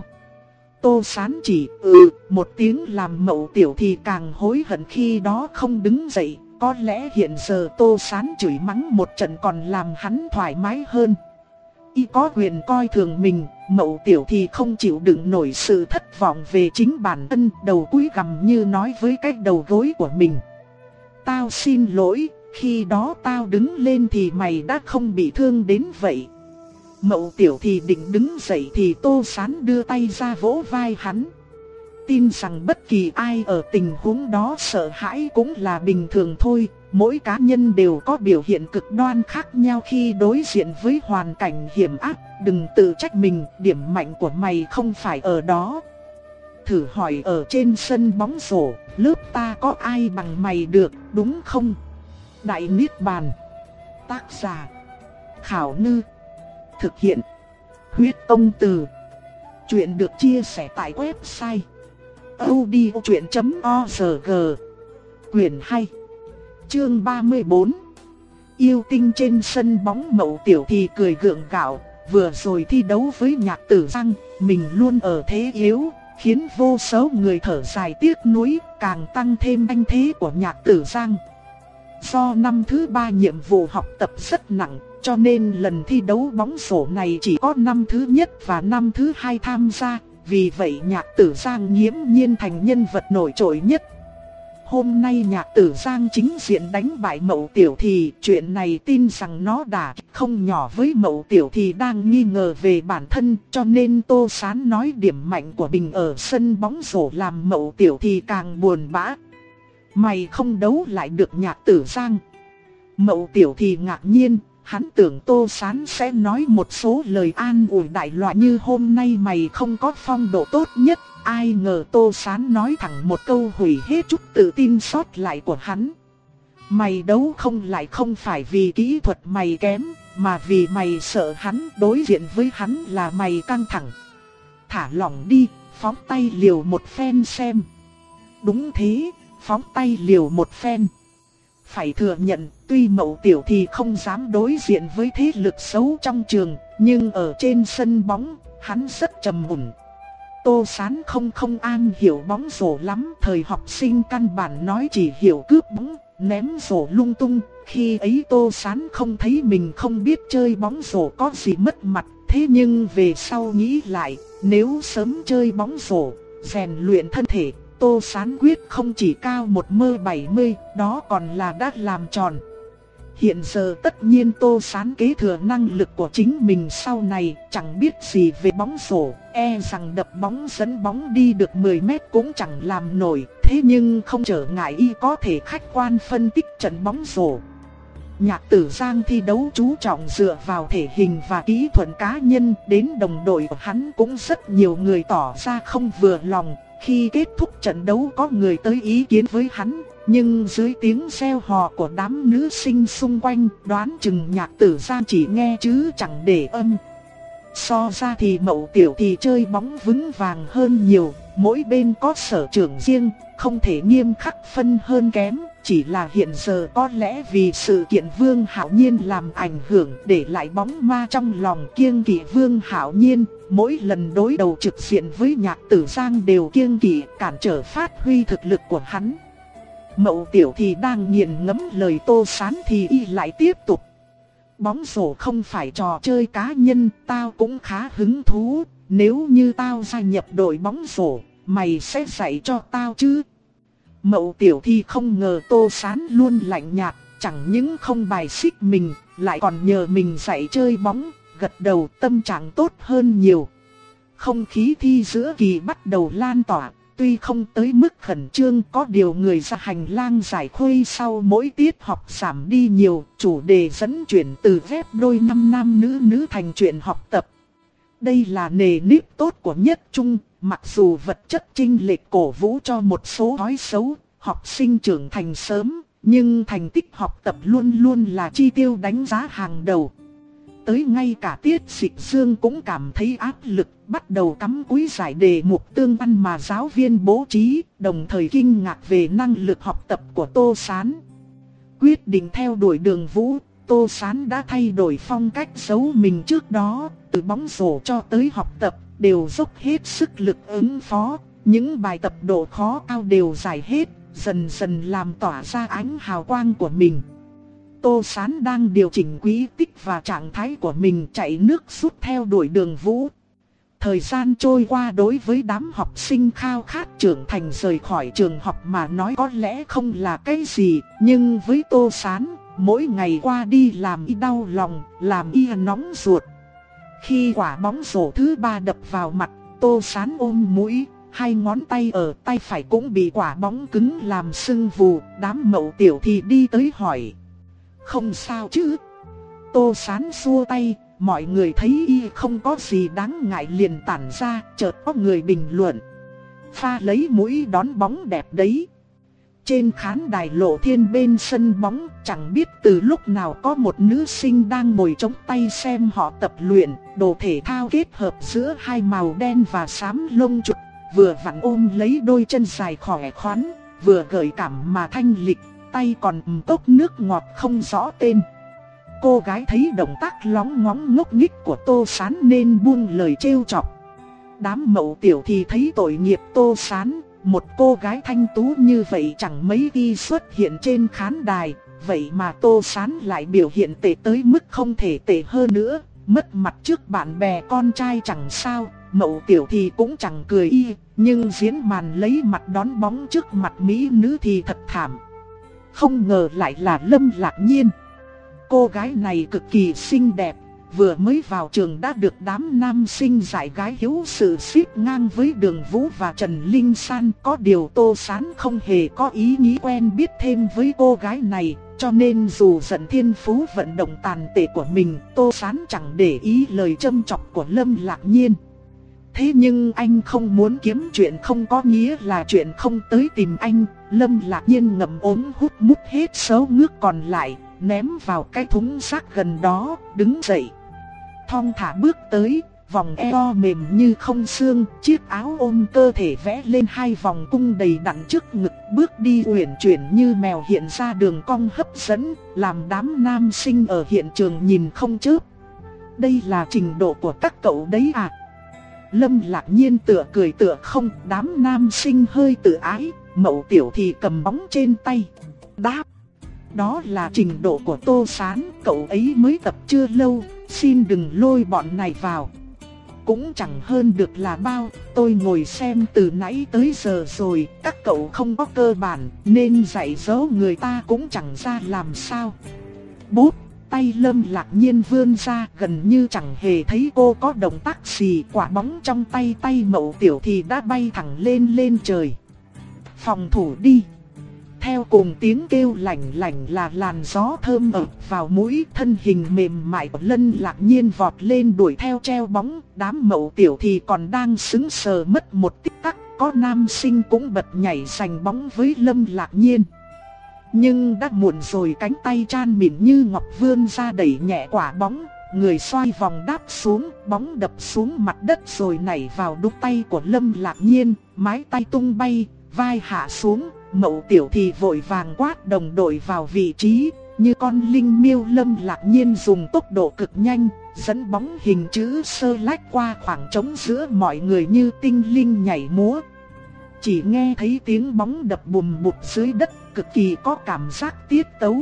Tô Sán chỉ ừ một tiếng làm Mậu Tiểu thì càng hối hận khi đó không đứng dậy. Có lẽ hiện giờ Tô Sán chửi mắng một trận còn làm hắn thoải mái hơn. Y có quyền coi thường mình, Mậu Tiểu thì không chịu đựng nổi sự thất vọng về chính bản thân, đầu cúi gằm như nói với cái đầu gối của mình: "Tao xin lỗi, khi đó tao đứng lên thì mày đã không bị thương đến vậy." Mậu Tiểu thì định đứng dậy thì Tô Sán đưa tay ra vỗ vai hắn. Tin rằng bất kỳ ai ở tình huống đó sợ hãi cũng là bình thường thôi. Mỗi cá nhân đều có biểu hiện cực đoan khác nhau khi đối diện với hoàn cảnh hiểm ác. Đừng tự trách mình, điểm mạnh của mày không phải ở đó. Thử hỏi ở trên sân bóng rổ, lớp ta có ai bằng mày được, đúng không? Đại Niết Bàn. Tác giả: Khảo Ngư. Thực hiện: Huyết Công Từ. Chuyện được chia sẻ tại website audiochuyện chấm org. Quyền hai, chương ba mươi bốn. Yêu tinh trên sân bóng. Mậu Tiểu thì cười gượng gạo, vừa rồi thi đấu với Nhạc Tử Giang, mình luôn ở thế yếu, khiến vô số người thở dài tiếc nuối, càng tăng thêm anh thế của Nhạc Tử Giang. Do năm thứ ba nhiệm vụ học tập rất nặng, cho nên lần thi đấu bóng rổ này chỉ có năm thứ nhất và năm thứ hai tham gia. Vì vậy Nhạc Tử Giang nghiễm nhiên thành nhân vật nổi trội nhất. Hôm nay Nhạc Tử Giang chính diện đánh bại Mậu Tiểu thì, chuyện này tin rằng nó đã không nhỏ với Mậu Tiểu thì đang nghi ngờ về bản thân, cho nên Tô Sán nói điểm mạnh của mình ở sân bóng rổ làm Mậu Tiểu thì càng buồn bã. "Mày không đấu lại được Nhạc Tử Giang." Mậu Tiểu thì ngạc nhiên, hắn tưởng Tô Sán sẽ nói một số lời an ủi đại loại như "hôm nay mày không có phong độ tốt nhất." Ai ngờ Tô Sán nói thẳng một câu hủy hết chút tự tin sót lại của hắn: "Mày đấu không lại không phải vì kỹ thuật mày kém, mà vì mày sợ hắn, đối diện với hắn là mày căng thẳng. Thả lỏng đi, phóng tay liều một phen xem." Đúng thế, phóng tay liều một phen. Phải thừa nhận, tuy Mậu Tiểu thì không dám đối diện với thế lực xấu trong trường, nhưng ở trên sân bóng, hắn rất trầm ổn. Tô Sán không không an hiểu bóng rổ lắm, thời học sinh căn bản nói chỉ hiểu cướp bóng, ném rổ lung tung. Khi ấy Tô Sán không thấy mình không biết chơi bóng rổ có gì mất mặt, thế nhưng về sau nghĩ lại, nếu sớm chơi bóng rổ, rèn luyện thân thể, Tô Sán quyết không chỉ cao một mơ bảy mươi, đó còn là đã làm tròn. Hiện giờ tất nhiên Tô Sán kế thừa năng lực của chính mình sau này, chẳng biết gì về bóng rổ, e rằng đập bóng dẫn bóng đi được mười mét cũng chẳng làm nổi, thế nhưng không trở ngại y có thể khách quan phân tích trận bóng rổ. Nhạc Tử Giang thi đấu chú trọng dựa vào thể hình và kỹ thuật cá nhân, đến đồng đội của hắn cũng rất nhiều người tỏ ra không vừa lòng. Khi kết thúc trận đấu có người tới ý kiến với hắn, nhưng dưới tiếng reo hò của đám nữ sinh xung quanh, đoán chừng Nhạc Tử Giang chỉ nghe chứ chẳng để âm. So ra thì Mậu Tiểu thì chơi bóng vững vàng hơn nhiều, mỗi bên có sở trường riêng, không thể nghiêm khắc phân hơn kém. Chỉ là hiện giờ có lẽ vì sự kiện Vương Hạo Nhiên làm ảnh hưởng, để lại bóng ma trong lòng kiêng kỵ Vương Hạo Nhiên. Mỗi lần đối đầu trực diện với Nhạc Tử Giang đều kiêng kỵ, cản trở phát huy thực lực của hắn. Mậu Tiểu thì đang nghiền ngẫm lời Tô Sán thì y lại tiếp tục. Bóng rổ không phải trò chơi cá nhân, tao cũng khá hứng thú. Nếu như tao gia nhập đội bóng rổ, mày sẽ dạy cho tao chứ? Mậu Tiểu thì không ngờ Tô Sán luôn lạnh nhạt, chẳng những không bài xích mình, lại còn nhờ mình dạy chơi bóng, gật đầu, tâm trạng tốt hơn nhiều. Không khí thi giữa kỳ bắt đầu lan tỏa, tuy không tới mức khẩn trương, có điều người ra hành lang giải khuây sau mỗi tiết học giảm đi nhiều, chủ đề dẫn chuyển từ ghép đôi năm nam nữ nữ thành chuyện học tập. Đây là nề nếp tốt của nhất trung, mặc dù vật chất chênh lệch cổ vũ cho một số thói xấu, học sinh trưởng thành sớm, nhưng thành tích học tập luôn luôn là chi tiêu đánh giá hàng đầu. Tới ngay cả Tiết Dịch Dương cũng cảm thấy áp lực, bắt đầu cắm cúi giải đề mục tương văn mà giáo viên bố trí, đồng thời kinh ngạc về năng lực học tập của Tô Sán. Quyết định theo đuổi Đường Vũ, Tô Sán đã thay đổi phong cách giấu mình trước đó, từ bóng rổ cho tới học tập, đều dốc hết sức lực ứng phó, những bài tập độ khó cao đều giải hết, dần dần làm tỏa ra ánh hào quang của mình. Tô Sán đang điều chỉnh quỹ tích và trạng thái của mình, chạy nước rút theo đuổi Đường Vũ. Thời gian trôi qua đối với đám học sinh khao khát trưởng thành rời khỏi trường học mà nói có lẽ không là cái gì, nhưng với Tô Sán, mỗi ngày qua đi làm y đau lòng, làm y nóng ruột. Khi quả bóng rổ thứ ba đập vào mặt, Tô Sán ôm mũi, hai ngón tay ở tay phải cũng bị quả bóng cứng làm sưng vù. Đám Mậu Tiểu thì đi tới hỏi: không sao chứ? Tô Sán xua tay, mọi người thấy y không có gì đáng ngại liền tản ra. Chợt có người bình luận: pha lấy mũi đón bóng đẹp đấy. Trên khán đài Lộ Thiên bên sân bóng, chẳng biết từ lúc nào có một nữ sinh đang ngồi chống tay xem họ tập luyện. Đồ thể thao kết hợp giữa hai màu đen và xám lông chuột, vừa vặn ôm lấy đôi chân dài khỏe khoắn, vừa gợi cảm mà thanh lịch, tay còn ừm cốc nước ngọt không rõ tên. Cô gái thấy động tác lóng ngóng ngốc nghếch của Tô Sán nên buông lời trêu chọc. Đám Mậu Tiểu thì thấy tội nghiệp Tô Sán, một cô gái thanh tú như vậy chẳng mấy khi xuất hiện trên khán đài, vậy mà Tô Sán lại biểu hiện tệ tới mức không thể tệ hơn nữa, mất mặt trước bạn bè con trai chẳng sao. Mậu Tiểu thì cũng chẳng cười y, nhưng diễn màn lấy mặt đón bóng trước mặt mỹ nữ thì thật thảm. Không ngờ lại là Lâm Lạc Nhiên. Cô gái này cực kỳ xinh đẹp, vừa mới vào trường đã được đám nam sinh giải gái hiếu sự xếp ngang với Đường Vũ và Trần Linh San. Có điều Tô Sán không hề có ý nghĩ quen biết thêm với cô gái này, cho nên dù giận thiên phú vận động tàn tệ của mình, Tô Sán chẳng để ý lời châm chọc của Lâm Lạc Nhiên. Thế nhưng anh không muốn kiếm chuyện không có nghĩa là chuyện không tới tìm anh. Lâm Lạc Nhiên ngậm ống hút mút hết số nước còn lại, ném vào cái thúng rác gần đó, đứng dậy. Thong thả bước tới, vòng eo mềm như không xương, chiếc áo ôm cơ thể vẽ lên hai vòng cung đầy đặn trước ngực, bước đi uyển chuyển như mèo hiện ra đường cong hấp dẫn, làm đám nam sinh ở hiện trường nhìn không chớp. Đây là trình độ của các cậu đấy à? Lâm Lạc Nhiên tựa cười tựa không, đám nam sinh hơi tự ái. Mậu Tiểu thì cầm bóng trên tay, đáp: đó là trình độ của Tô Sán, cậu ấy mới tập chưa lâu, xin đừng lôi bọn này vào. Cũng chẳng hơn được là bao, tôi ngồi xem từ nãy tới giờ rồi, các cậu không có cơ bản, nên dạy dỗ người ta cũng chẳng ra làm sao. Bút, tay Lâm Lạc Nhiên vươn ra, gần như chẳng hề thấy cô có động tác gì. Quả bóng trong tay tay Mậu Tiểu thì đã bay thẳng lên lên trời. Phòng thủ đi. Theo cùng tiếng kêu lạnh lạnh là làn gió thơm ập vào mũi, thân hình mềm mại của Lâm Lạc Nhiên vọt lên đuổi theo treo bóng. Đám Mậu Tiểu thì còn đang sững sờ mất một tích tắc, có nam sinh cũng bật nhảy giành bóng với Lâm Lạc Nhiên. Nhưng đã muộn rồi, cánh tay Chan mịn như ngọc vươn ra đẩy nhẹ quả bóng, người xoay vòng đáp xuống, bóng đập xuống mặt đất rồi nảy vào đúc tay của Lâm Lạc Nhiên, mái tay tung bay, vai hạ xuống. Mậu Tiểu thì vội vàng quát đồng đội vào vị trí, như con linh miêu. Lâm Lạc Nhiên dùng tốc độ cực nhanh, dẫn bóng hình chữ sơ lách qua khoảng trống giữa mọi người như tinh linh nhảy múa. Chỉ nghe thấy tiếng bóng đập bùm bụp dưới đất, cực kỳ có cảm giác tiết tấu.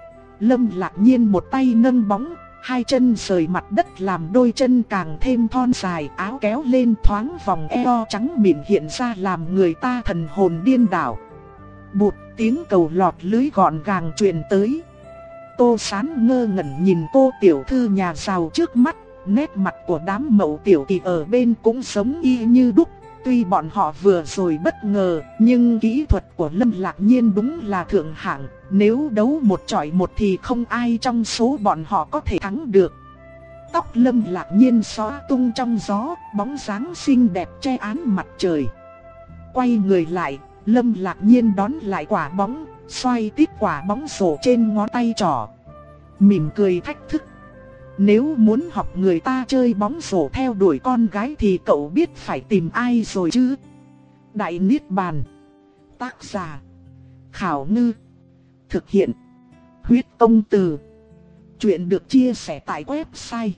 Lâm Lạc Nhiên một tay nâng bóng, hai chân rời mặt đất làm đôi chân càng thêm thon dài, áo kéo lên thoáng vòng eo trắng mịn hiện ra làm người ta thần hồn điên đảo. Bụt, tiếng cầu lọt lưới gọn gàng truyền tới. Tô Sán ngơ ngẩn nhìn cô tiểu thư nhà giàu trước mắt, nét mặt của đám Mậu Tiểu thì ở bên cũng giống y như đúc. Tuy bọn họ vừa rồi bất ngờ, nhưng kỹ thuật của Lâm Lạc Nhiên đúng là thượng hạng. Nếu đấu một chọi một thì không ai trong số bọn họ có thể thắng được. Tóc Lâm Lạc Nhiên xõa tung trong gió, bóng dáng xinh đẹp che án mặt trời. Quay người lại, Lâm Lạc Nhiên đón lại quả bóng, xoay tít quả bóng rổ trên ngón tay trỏ, mỉm cười thách thức. Nếu muốn học người ta chơi bóng rổ theo đuổi con gái thì cậu biết phải tìm ai rồi chứ? Đại Niết Bàn. Tác giả Khảo Ngư. Thực hiện Huyết Công Từ. Chuyện được chia sẻ tại website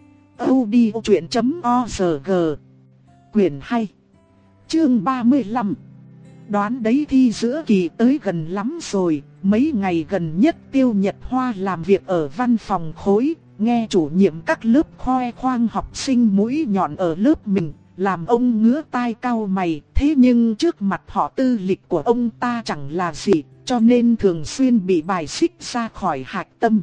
audiochuyện chấm org. Quyền hai, chương ba mươi lăm. Đoán đấy, thi giữa kỳ tới gần lắm rồi. Mấy ngày gần nhất Tiêu Nhật Hoa làm việc ở văn phòng khối, nghe chủ nhiệm các lớp khoe khoang học sinh mũi nhọn ở lớp mình, làm ông ngứa tai cau mày. Thế nhưng trước mặt họ tư lịch của ông ta chẳng là gì, cho nên thường xuyên bị bài xích ra khỏi hạch tâm.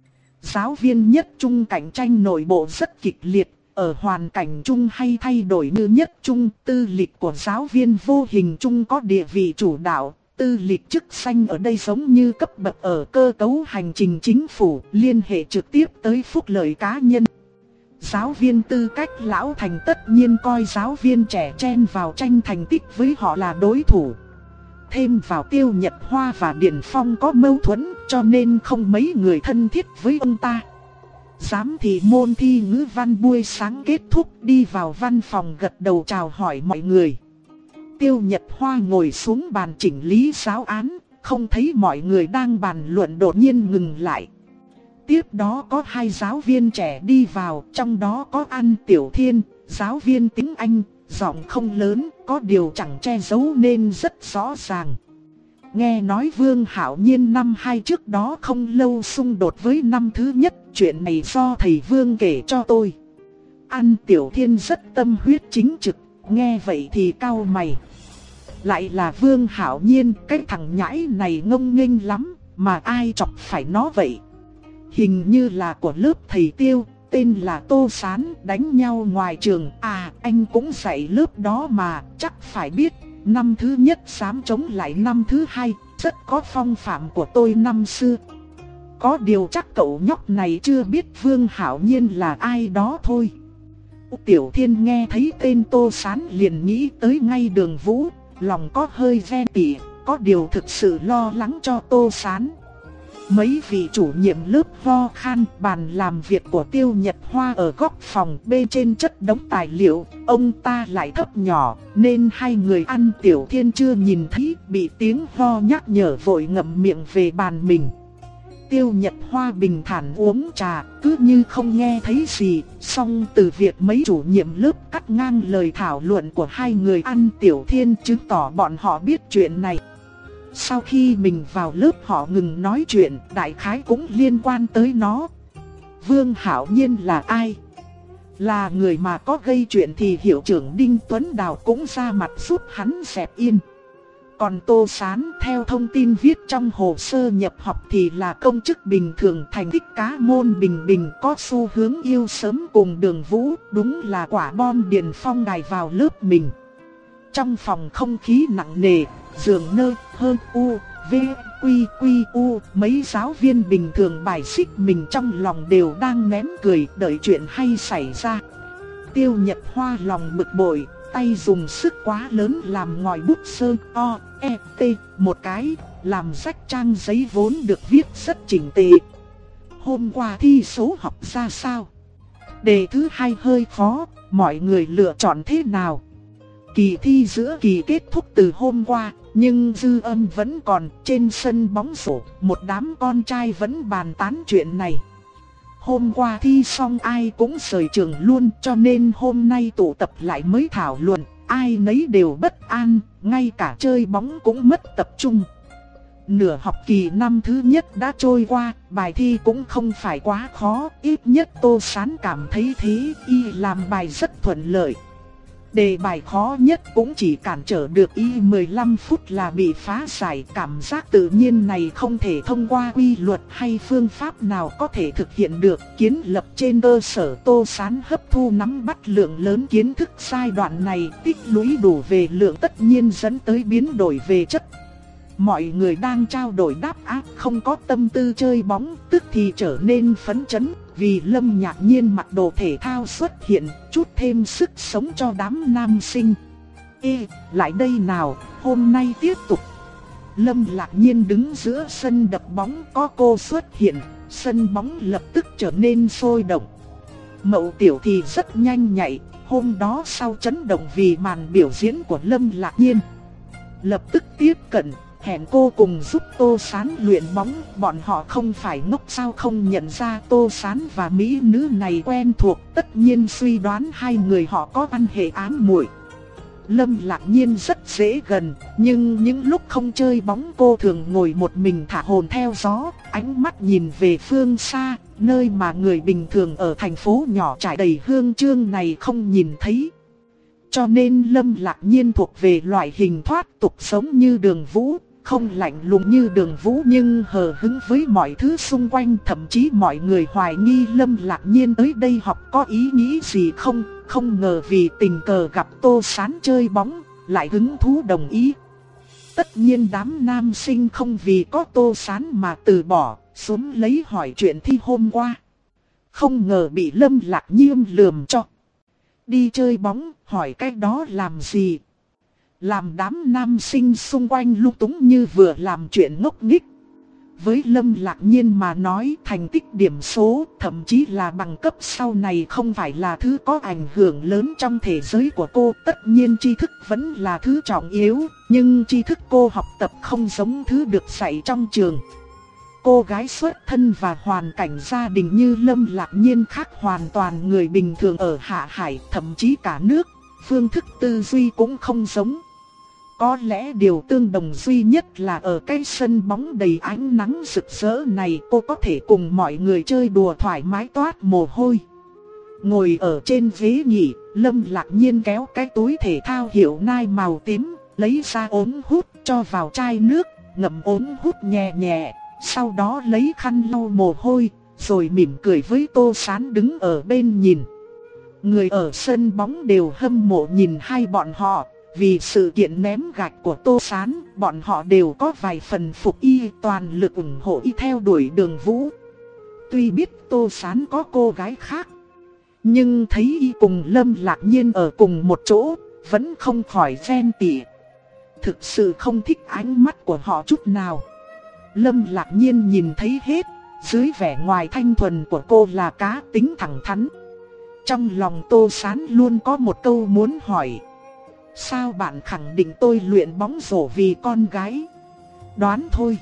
Giáo viên nhất trung cạnh tranh nội bộ rất kịch liệt. Ở hoàn cảnh chung hay thay đổi như nhất trung, tư lịch của giáo viên vô hình chung có địa vị chủ đạo. Tư lịch chức danh ở đây giống như cấp bậc ở cơ cấu hành trình chính phủ, liên hệ trực tiếp tới phúc lợi cá nhân. Giáo viên tư cách lão thành tất nhiên coi giáo viên trẻ chen vào tranh thành tích với họ là đối thủ. Thêm vào Tiêu Nhật Hoa và Điền Phong có mâu thuẫn, cho nên không mấy người thân thiết với ông ta. Giám thị môn thi ngữ văn buổi sáng kết thúc, đi vào văn phòng gật đầu chào hỏi mọi người. Tiêu Nhật Hoa ngồi xuống bàn chỉnh lý giáo án, không thấy mọi người đang bàn luận đột nhiên ngừng lại. Tiếp đó có hai giáo viên trẻ đi vào, trong đó có An Tiểu Thiên, giáo viên tiếng Anh, giọng không lớn, có điều chẳng che giấu nên rất rõ ràng. Nghe nói Vương Hạo Nhiên năm hai trước đó không lâu xung đột với năm thứ nhất, chuyện này do thầy Vương kể cho tôi. An Tiểu Thiên rất tâm huyết chính trực, nghe vậy thì cau mày. Lại là Vương Hạo Nhiên, cái thằng nhãi này ngông nghênh lắm, mà ai chọc phải nó vậy? Hình như là của lớp thầy Tiêu, tên là Tô Sán, đánh nhau ngoài trường. À, anh cũng dạy lớp đó mà, chắc phải biết. Năm thứ nhất dám chống lại năm thứ hai, rất có phong phạm của tôi năm xưa. Có điều chắc cậu nhóc này chưa biết Vương Hạo Nhiên là ai đó thôi. Tiểu Thiên nghe thấy tên Tô Sán liền nghĩ tới ngay Đường Vũ, lòng có hơi ghen tị, có điều thực sự lo lắng cho Tô Sán. Mấy vị chủ nhiệm lớp ho khan, bàn làm việc của Tiêu Nhật Hoa ở góc phòng bên trên chất đống tài liệu, ông ta lại thấp nhỏ, nên hai người Ăn Tiểu Thiên chưa nhìn thấy, bị tiếng ho nhắc nhở vội ngậm miệng về bàn mình. Tiêu Nhật Hoa bình thản uống trà, cứ như không nghe thấy gì, song từ việc mấy chủ nhiệm lớp cắt ngang lời thảo luận của hai người Ăn Tiểu Thiên chứng tỏ bọn họ biết chuyện này. Sau khi mình vào lớp họ ngừng nói chuyện, đại khái cũng liên quan tới nó. Vương Hạo Nhiên là ai? Là người mà có gây chuyện thì hiệu trưởng Đinh Tuấn Đào cũng ra mặt giúp hắn dẹp yên. Còn Tô Sán theo thông tin viết trong hồ sơ nhập học thì là công chức bình thường, thành tích cá môn bình bình, có xu hướng yêu sớm cùng Đường Vũ, đúng là quả bom điền phong gài vào lớp mình. Trong phòng không khí nặng nề, giường nơ, hơn u, v, quy quy u, mấy giáo viên bình thường bài xích mình trong lòng đều đang nén cười đợi chuyện hay xảy ra. Tiêu Nhật Hoa lòng bực bội, tay dùng sức quá lớn làm ngòi bút sơn o, e, t một cái, làm rách trang giấy vốn được viết rất chỉnh tề. Hôm qua thi số học ra sao? Đề thứ hai hơi khó, mọi người lựa chọn thế nào? Kỳ thi giữa kỳ kết thúc từ hôm qua, nhưng dư âm vẫn còn. Trên sân bóng rổ, một đám con trai vẫn bàn tán chuyện này. Hôm qua thi xong ai cũng rời trường luôn, cho nên hôm nay tụ tập lại mới thảo luận. Ai nấy đều bất an, ngay cả chơi bóng cũng mất tập trung. Nửa học kỳ năm thứ nhất đã trôi qua, bài thi cũng không phải quá khó, ít nhất Tô Sán cảm thấy thế, y làm bài rất thuận lợi. Đề bài khó nhất cũng chỉ cản trở được y mười lăm phút là bị phá giải. Cảm giác tự nhiên này không thể thông qua quy luật hay phương pháp nào có thể thực hiện được. Kiến lập trên cơ sở Tô Sán hấp thu nắm bắt lượng lớn kiến thức giai đoạn này, tích lũy đủ về lượng tất nhiên dẫn tới biến đổi về chất. Mọi người đang trao đổi đáp án, không có tâm tư chơi bóng, tức thì trở nên phấn chấn. Vì Lâm Nhạc Nhiên mặc đồ thể thao xuất hiện, chút thêm sức sống cho đám nam sinh. Ê, lại đây nào, hôm nay tiếp tục. Lâm Nhạc Nhiên đứng giữa sân đập bóng, có cô xuất hiện, sân bóng lập tức trở nên sôi động. Mậu Tiểu thì rất nhanh nhạy, hôm đó sau chấn động vì màn biểu diễn của Lâm Nhạc Nhiên, lập tức tiếp cận, hẹn cô cùng giúp Tô Sán luyện bóng. Bọn họ không phải ngốc sao không nhận ra Tô Sán và mỹ nữ này quen thuộc, tất nhiên suy đoán hai người họ có quan hệ ám muội. Lâm Nhạc Nhiên rất dễ gần, nhưng những lúc không chơi bóng cô thường ngồi một mình thả hồn theo gió, ánh mắt nhìn về phương xa, nơi mà người bình thường ở thành phố nhỏ trải đầy hương chương này không nhìn thấy. Cho nên Lâm Nhạc Nhiên thuộc về loại hình thoát tục sống như Đường Vũ, không lạnh lùng như Đường Vũ nhưng hờ hững với mọi thứ xung quanh. Thậm chí mọi người hoài nghi Lâm Nhạc Nhiên tới đây học có ý nghĩ gì không, không ngờ vì tình cờ gặp Tô Sán chơi bóng, lại hứng thú đồng ý. Tất nhiên đám nam sinh không vì có Tô Sán mà từ bỏ, xuống lấy hỏi chuyện thi hôm qua. Không ngờ bị Lâm Nhạc Nhiên lườm cho. Đi chơi bóng, hỏi cái đó làm gì? Làm đám nam sinh xung quanh lung túng như vừa làm chuyện ngốc nghếch. Với Lâm Nhạc Nhiên mà nói, thành tích điểm số, thậm chí là bằng cấp sau này không phải là thứ có ảnh hưởng lớn trong thế giới của cô. Tất nhiên tri thức vẫn là thứ trọng yếu, nhưng tri thức cô học tập không giống thứ được dạy trong trường. Cô gái xuất thân và hoàn cảnh gia đình như Lâm Nhạc Nhiên khác hoàn toàn người bình thường ở Hạ Hải, thậm chí cả nước, phương thức tư duy cũng không giống. Có lẽ điều tương đồng duy nhất là ở cái sân bóng đầy ánh nắng rực rỡ này cô có thể cùng mọi người chơi đùa thoải mái toát mồ hôi. Ngồi ở trên ghế nghỉ, Lâm Nhạc Nhiên kéo cái túi thể thao hiệu Nike màu tím, lấy ra ống hút cho vào chai nước, ngậm ống hút nhẹ nhẹ, sau đó lấy khăn lau mồ hôi, rồi mỉm cười với Tô Sán đứng ở bên nhìn. Người ở sân bóng đều hâm mộ nhìn hai bọn họ. Vì sự kiện ném gạch của Tô Sán, bọn họ đều có vài phần phục y, toàn lực ủng hộ y theo đuổi Đường Vũ. Tuy biết Tô Sán có cô gái khác, nhưng thấy y cùng Lâm Nhạc Nhiên ở cùng một chỗ, vẫn không khỏi ghen tị. Thực sự không thích ánh mắt của họ chút nào. Lâm Nhạc Nhiên nhìn thấy hết, dưới vẻ ngoài thanh thuần của cô là cá tính thẳng thắn. Trong lòng Tô Sán luôn có một câu muốn hỏi. Sao bạn khẳng định tôi luyện bóng rổ vì con gái? Đoán thôi.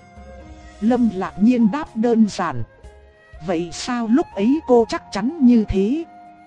Lâm Nhạc Nhiên đáp đơn giản. Vậy sao lúc ấy cô chắc chắn như thế?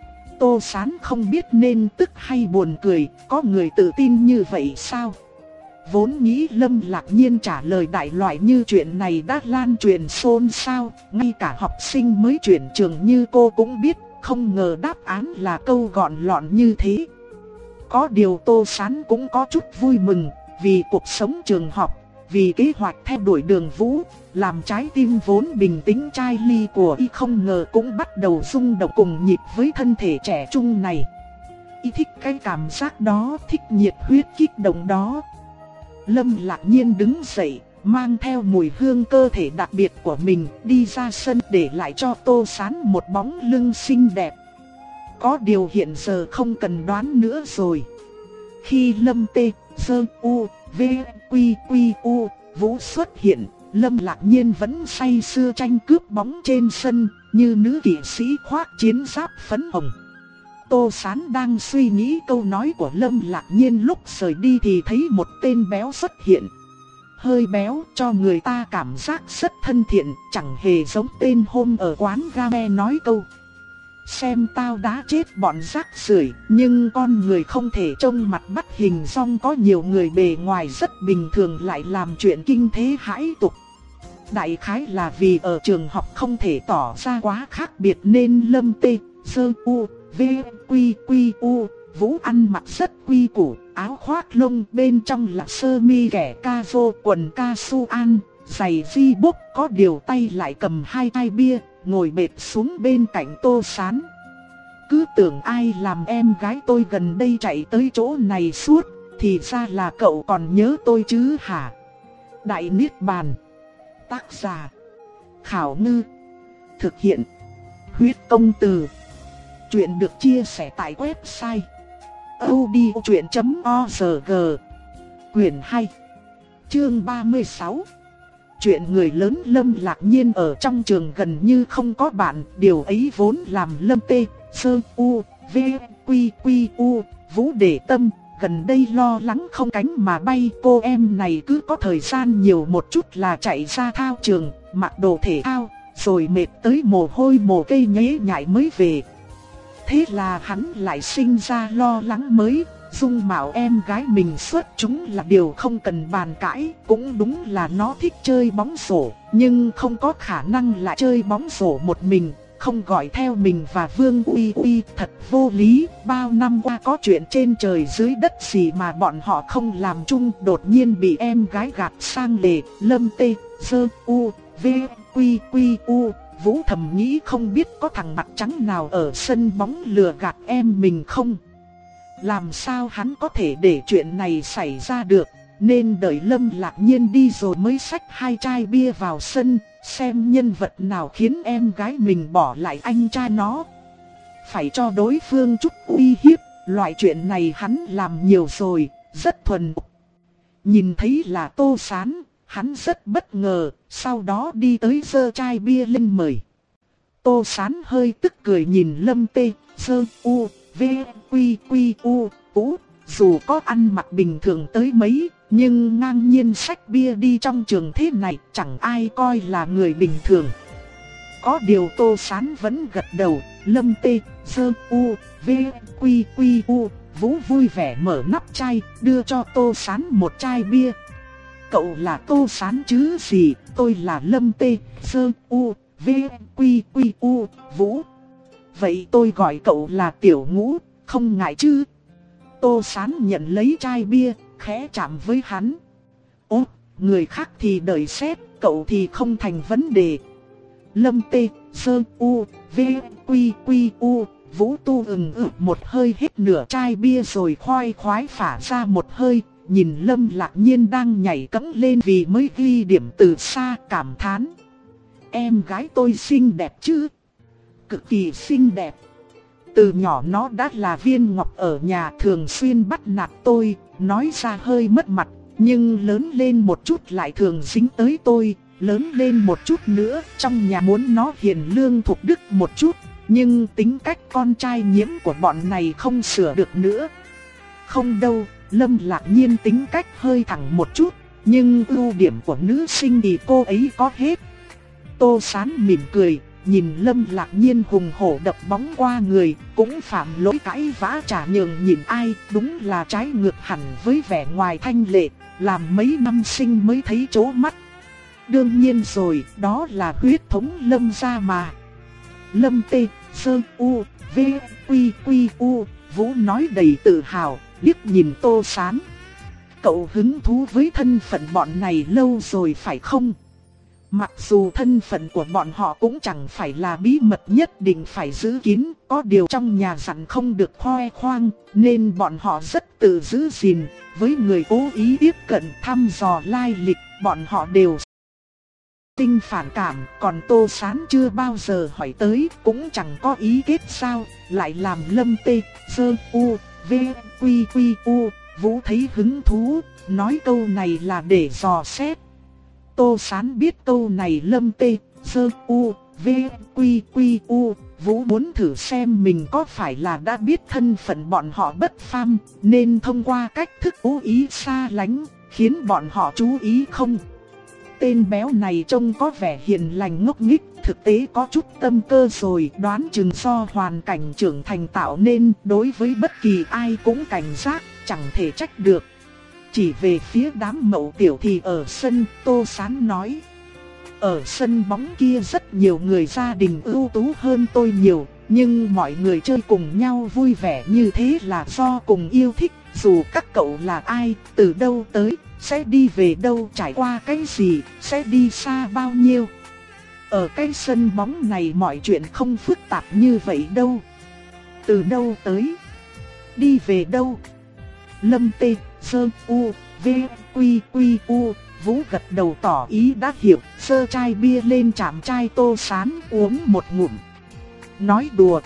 Tô Sán không biết nên tức hay buồn cười, có người tự tin như vậy sao? Vốn nghĩ Lâm Nhạc Nhiên trả lời đại loại như chuyện này đã lan truyền xôn xao, ngay cả học sinh mới chuyển trường như cô cũng biết, không ngờ đáp án là câu gọn lọn như thế. Có điều Tô Sán cũng có chút vui mừng, vì cuộc sống trường học, vì kế hoạch theo đuổi Đường Vũ, làm trái tim vốn bình tĩnh chai ly của y không ngờ cũng bắt đầu rung động cùng nhịp với thân thể trẻ trung này. Y thích cái cảm giác đó, thích nhiệt huyết kích động đó. Lâm Lạc Nhiên đứng dậy, mang theo mùi hương cơ thể đặc biệt của mình đi ra sân, để lại cho Tô Sán một bóng lưng xinh đẹp. Có điều hiện giờ không cần đoán nữa rồi. Khi Lâm Tê, Sơ U, V, Quy Quy U, Vũ xuất hiện, Lâm Lạc Nhiên vẫn say sưa tranh cướp bóng trên sân, như nữ kỵ sĩ khoác chiến giáp phấn hồng. Tô Sán đang suy nghĩ câu nói của Lâm Lạc Nhiên lúc rời đi thì thấy một tên béo xuất hiện. Hơi béo cho người ta cảm giác rất thân thiện, chẳng hề giống tên hôm ở quán game nói câu: xem tao đã chết bọn rác rưởi, nhưng con người không thể trông mặt bắt hình dong. Có nhiều người bề ngoài rất bình thường lại làm chuyện kinh thế hãi tục. Đại khái là vì ở trường học không thể tỏ ra quá khác biệt nên Lâm Tê, Sơ U, V, Quy Quy U, Vũ ăn mặc rất quy củ, áo khoác lông bên trong là sơ mi kẻ ca vô, quần ca su an, giày di bốc, có điều tay lại cầm hai chai bia, ngồi bệt xuống bên cạnh Tô Sán. Cứ tưởng ai làm em gái tôi gần đây chạy tới chỗ này suốt, thì ra là cậu còn nhớ tôi chứ hả? Đại Niết Bàn. Tác giả: Khảo Ngư. Thực hiện: Huyết Công Từ. Chuyện được chia sẻ tại website audiochuyện chấm org. Quyển hai, chương ba mươi sáu. Chuyện người lớn. Lâm Lạc Nhiên ở trong trường gần như không có bạn, điều ấy vốn làm Lâm Tê, Sơ U, V, Quy Quy U, Vũ để tâm. Gần đây lo lắng không cánh mà bay, cô em này cứ có thời gian nhiều một chút là chạy ra thao trường, mặc đồ thể thao, rồi mệt tới mồ hôi mồ cây nhễ nhại mới về. Thế là hắn lại sinh ra lo lắng mới. Dung mạo em gái mình xuất chúng là điều không cần bàn cãi, cũng đúng là nó thích chơi bóng rổ, nhưng không có khả năng lại chơi bóng rổ một mình, không gọi theo mình và Vương Uy Uy, thật vô lý. Bao năm qua có chuyện trên trời dưới đất gì mà bọn họ không làm chung, đột nhiên bị em gái gạt sang lề. Lâm Tê, Sơ U, V, Quy Quy U, Vũ thầm nghĩ không biết có thằng mặt trắng nào ở sân bóng lừa gạt em mình không. Làm sao hắn có thể để chuyện này xảy ra được, nên đợi Lâm Lạc Nhiên đi rồi mới xách hai chai bia vào sân, xem nhân vật nào khiến em gái mình bỏ lại anh trai nó. Phải cho đối phương chút uy hiếp, loại chuyện này hắn làm nhiều rồi, rất thuần thục. Nhìn thấy là Tô Sán, hắn rất bất ngờ, sau đó đi tới giơ chai bia lên mời. Tô Sán hơi tức cười nhìn Lâm Tê, Sơ U, V, Quy Quy U, Vũ. Dù có ăn mặc bình thường tới mấy, nhưng ngang nhiên xách bia đi trong trường thế này, chẳng ai coi là người bình thường. Có điều Tô Sán vẫn gật đầu. Lâm Tê, Sơ U, V, Quy Quy U, Vũ vui vẻ mở nắp chai, đưa cho Tô Sán một chai bia. Cậu là Tô Sán chứ gì, tôi là Lâm Tê, Sơ U, V, Quy Quy U, Vũ. Vậy tôi gọi cậu là Tiểu Ngũ, không ngại chứ? Tô Sán nhận lấy chai bia, khẽ chạm với hắn. Ố, người khác thì đợi xét, cậu thì không thành vấn đề. Lâm Tê, Sơ U, V, Quy Quy U, Vũ tu ừng ực một hơi hết nửa chai bia rồi khoai khoái phả ra một hơi. Nhìn Lâm Lạc Nhiên đang nhảy cẫng lên vì mới ghi điểm từ xa, cảm thán: em gái tôi xinh đẹp chứ? Cực kỳ xinh đẹp. Từ nhỏ nó đã là viên ngọc ở nhà, thường xuyên bắt nạt tôi, nói ra hơi mất mặt, nhưng lớn lên một chút lại thường dính tới tôi. Lớn lên một chút nữa, trong nhà muốn nó hiền lương thục đức một chút, nhưng tính cách con trai nhiễm của bọn này không sửa được nữa. Không đâu, Lâm Lạc Nhiên tính cách hơi thẳng một chút, nhưng ưu điểm của nữ sinh thì cô ấy có hết. Tô Sán mỉm cười, nhìn Lâm Lạc Nhiên hùng hổ đập bóng qua người, cũng phạm lỗi cãi vã trả nhường nhìn ai, đúng là trái ngược hẳn với vẻ ngoài thanh lệ, làm mấy năm sinh mới thấy chố mắt. Đương nhiên rồi, đó là huyết thống Lâm gia mà. Lâm Tê, Sơ U, V, Quy Quy U, Vũ nói đầy tự hào, liếc nhìn Tô Sán. cậu hứng thú với thân phận bọn này lâu rồi phải không? Mặc dù thân phận của bọn họ cũng chẳng phải là bí mật nhất định phải giữ kín, có điều trong nhà dặn không được khoe khoang, nên bọn họ rất tự giữ gìn. Với người cố ý tiếp cận thăm dò lai lịch, bọn họ đều tinh phản cảm. Còn Tô Sán chưa bao giờ hỏi tới, cũng chẳng có ý kết sao, lại làm Lâm Tê, Sơ, U, V, Quy, Quy, U. Vũ thấy hứng thú, nói câu này là để dò xét. Tô Sán biết câu này Lâm Tê, Sơ, U, V, Quy, Quy, U. Vũ muốn thử xem mình có phải là đã biết thân phận bọn họ bất phàm, nên thông qua cách thức cố ý xa lánh, khiến bọn họ chú ý không. Tên béo này trông có vẻ hiền lành ngốc nghếch, thực tế có chút tâm cơ rồi, đoán chừng do hoàn cảnh trưởng thành tạo nên, đối với bất kỳ ai cũng cảnh giác, chẳng thể trách được. Chỉ về phía đám Mậu Tiểu thì ở sân, Tô Sán nói: ở sân bóng kia rất nhiều người gia đình ưu tú hơn tôi nhiều, nhưng mọi người chơi cùng nhau vui vẻ như thế là do cùng yêu thích. Dù các cậu là ai, từ đâu tới, sẽ đi về đâu, trải qua cái gì, sẽ đi xa bao nhiêu. Ở cái sân bóng này mọi chuyện không phức tạp như vậy đâu. Từ đâu tới, đi về đâu. Lâm Tê, Sơ, U, V, Quy, Quy, U. Vũ gật đầu tỏ ý đã hiểu, sơ chai bia lên chạm chai Tô Sán uống một ngụm. Nói đùa,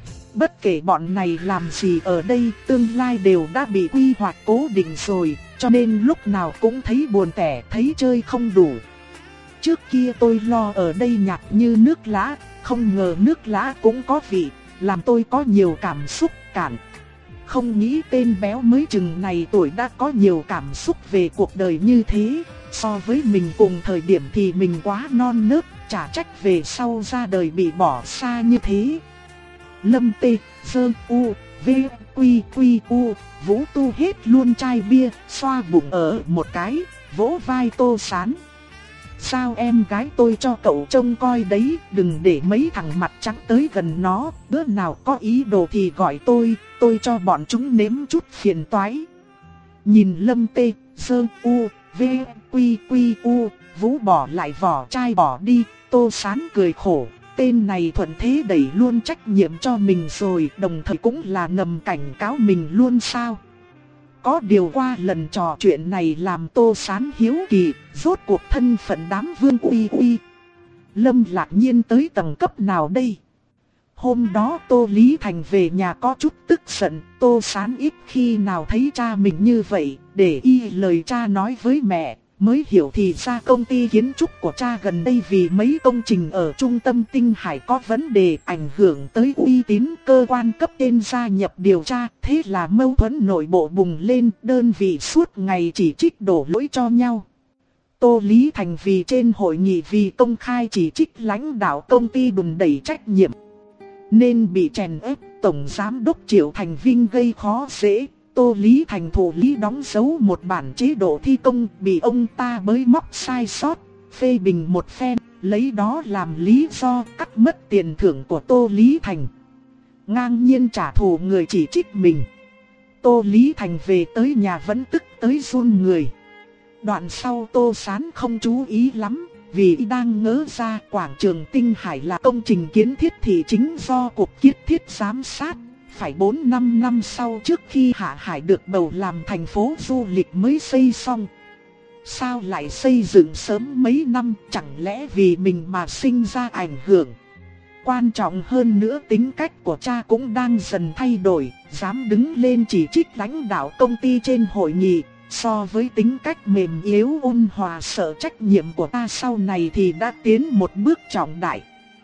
bất kể bọn này làm gì ở đây, tương lai đều đã bị quy hoạch cố định rồi, cho nên lúc nào cũng thấy buồn tẻ, thấy chơi không đủ. Trước kia tôi lo ở đây nhạt như nước lã, không ngờ nước lã cũng có vị, làm tôi có nhiều cảm xúc cản. Không nghĩ tên béo mới chừng này tuổi đã có nhiều cảm xúc về cuộc đời như thế. So với mình cùng thời điểm thì mình quá non nớt, chả trách về sau ra đời bị bỏ xa như thế. Lâm Tê, Sơ, U, V, Quy, Quy, U. Vũ tu hết luôn chai bia, xoa bụng ở một cái, vỗ vai Tô Sán. Sao em gái tôi cho cậu trông coi đấy, đừng để mấy thằng mặt trắng tới gần nó, bữa nào có ý đồ thì gọi tôi, tôi cho bọn chúng nếm chút phiền toái. Nhìn Lâm Tê, Sơ, U, V, Quy, Quy, U. Vũ bỏ lại vỏ chai bỏ đi, Tô Sán cười khổ. Tên này thuận thế đẩy luôn trách nhiệm cho mình rồi, đồng thời cũng là ngầm cảnh cáo mình luôn sao. Có điều qua lần trò chuyện này làm Tô Sán hiếu kỳ, rốt cuộc thân phận đám Vương Uy Uy Lâm Lạc Nhiên tới tầng cấp nào đây? Hôm đó Tô Lý Thành về nhà có chút tức giận, Tô Sán ít khi nào thấy cha mình như vậy, để y lời cha nói với mẹ, mới hiểu thì ra công ty kiến trúc của cha gần đây vì mấy công trình ở trung tâm Tinh Hải có vấn đề ảnh hưởng tới uy tín, cơ quan cấp trên gia nhập điều tra, thế là mâu thuẫn nội bộ bùng lên, đơn vị suốt ngày chỉ trích đổ lỗi cho nhau. Tô Lý Thành vì trên hội nghị vì công khai chỉ trích lãnh đạo công ty đùn đẩy trách nhiệm, nên bị chèn ép. Tổng giám đốc Triệu Thành Vinh gây khó dễ, Tô Lý Thành thủ lý đóng dấu một bản chế độ thi công, bị ông ta bới móc sai sót, phê bình một phen, lấy đó làm lý do cắt mất tiền thưởng của Tô Lý Thành, ngang nhiên trả thù người chỉ trích mình. Tô Lý Thành về tới nhà vẫn tức tới run người. Đoạn sau Tô Sán không chú ý lắm, vì đang ngỡ ra quảng trường Tinh Hải là công trình kiến thiết thị chính do Cục Kiến thiết giám sát. Phải bốn năm năm sau trước khi Hạ Hải được bầu làm thành phố du lịch mới xây xong. Sao lại xây dựng sớm mấy năm, chẳng lẽ vì mình mà sinh ra ảnh hưởng? Quan trọng hơn nữa tính cách của cha cũng đang dần thay đổi, dám đứng lên chỉ trích lãnh đạo công ty trên hội nghị. So với tính cách mềm yếu ôn hòa sợ trách nhiệm của ta sau này thì đã tiến một bước trọng đại.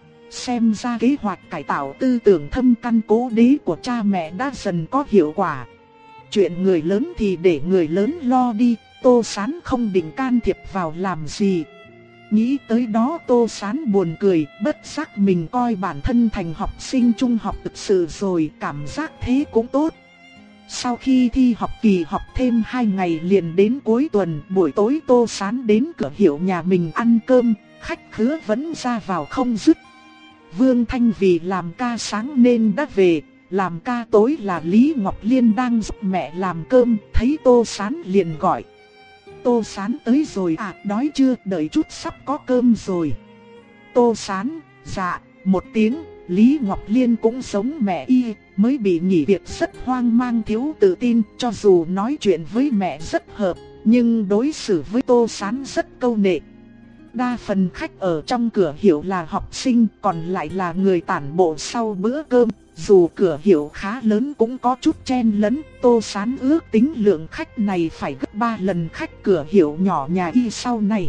Xem ra kế hoạch cải tạo tư tưởng thâm căn cố đế của cha mẹ đã dần có hiệu quả. Chuyện người lớn thì để người lớn lo đi, Tô Sán không định can thiệp vào làm gì. Nghĩ tới đó Tô Sán buồn cười, bất giác mình coi bản thân thành học sinh trung học thực sự rồi, cảm giác thế cũng tốt. Sau khi thi học kỳ học thêm hai ngày liền đến cuối tuần, buổi tối Tô Sán đến cửa hiệu nhà mình ăn cơm, khách khứa vẫn ra vào không dứt. Vương Thanh vì làm ca sáng nên đã về, làm ca tối là Lý Ngọc Liên đang giúp mẹ làm cơm, thấy Tô Sán liền gọi. Tô Sán tới rồi à, đói chưa, đợi chút sắp có cơm rồi. Tô Sán, dạ, một tiếng. Lý Ngọc Liên cũng giống mẹ y, mới bị nghỉ việc rất hoang mang thiếu tự tin, cho dù nói chuyện với mẹ rất hợp, nhưng đối xử với Tô Sán rất câu nệ. Đa phần khách ở trong cửa hiệu là học sinh, còn lại là người tản bộ sau bữa cơm. Dù cửa hiệu khá lớn cũng có chút chen lấn, Tô Sán ước tính lượng khách này phải gấp ba lần khách cửa hiệu nhỏ nhà y sau này.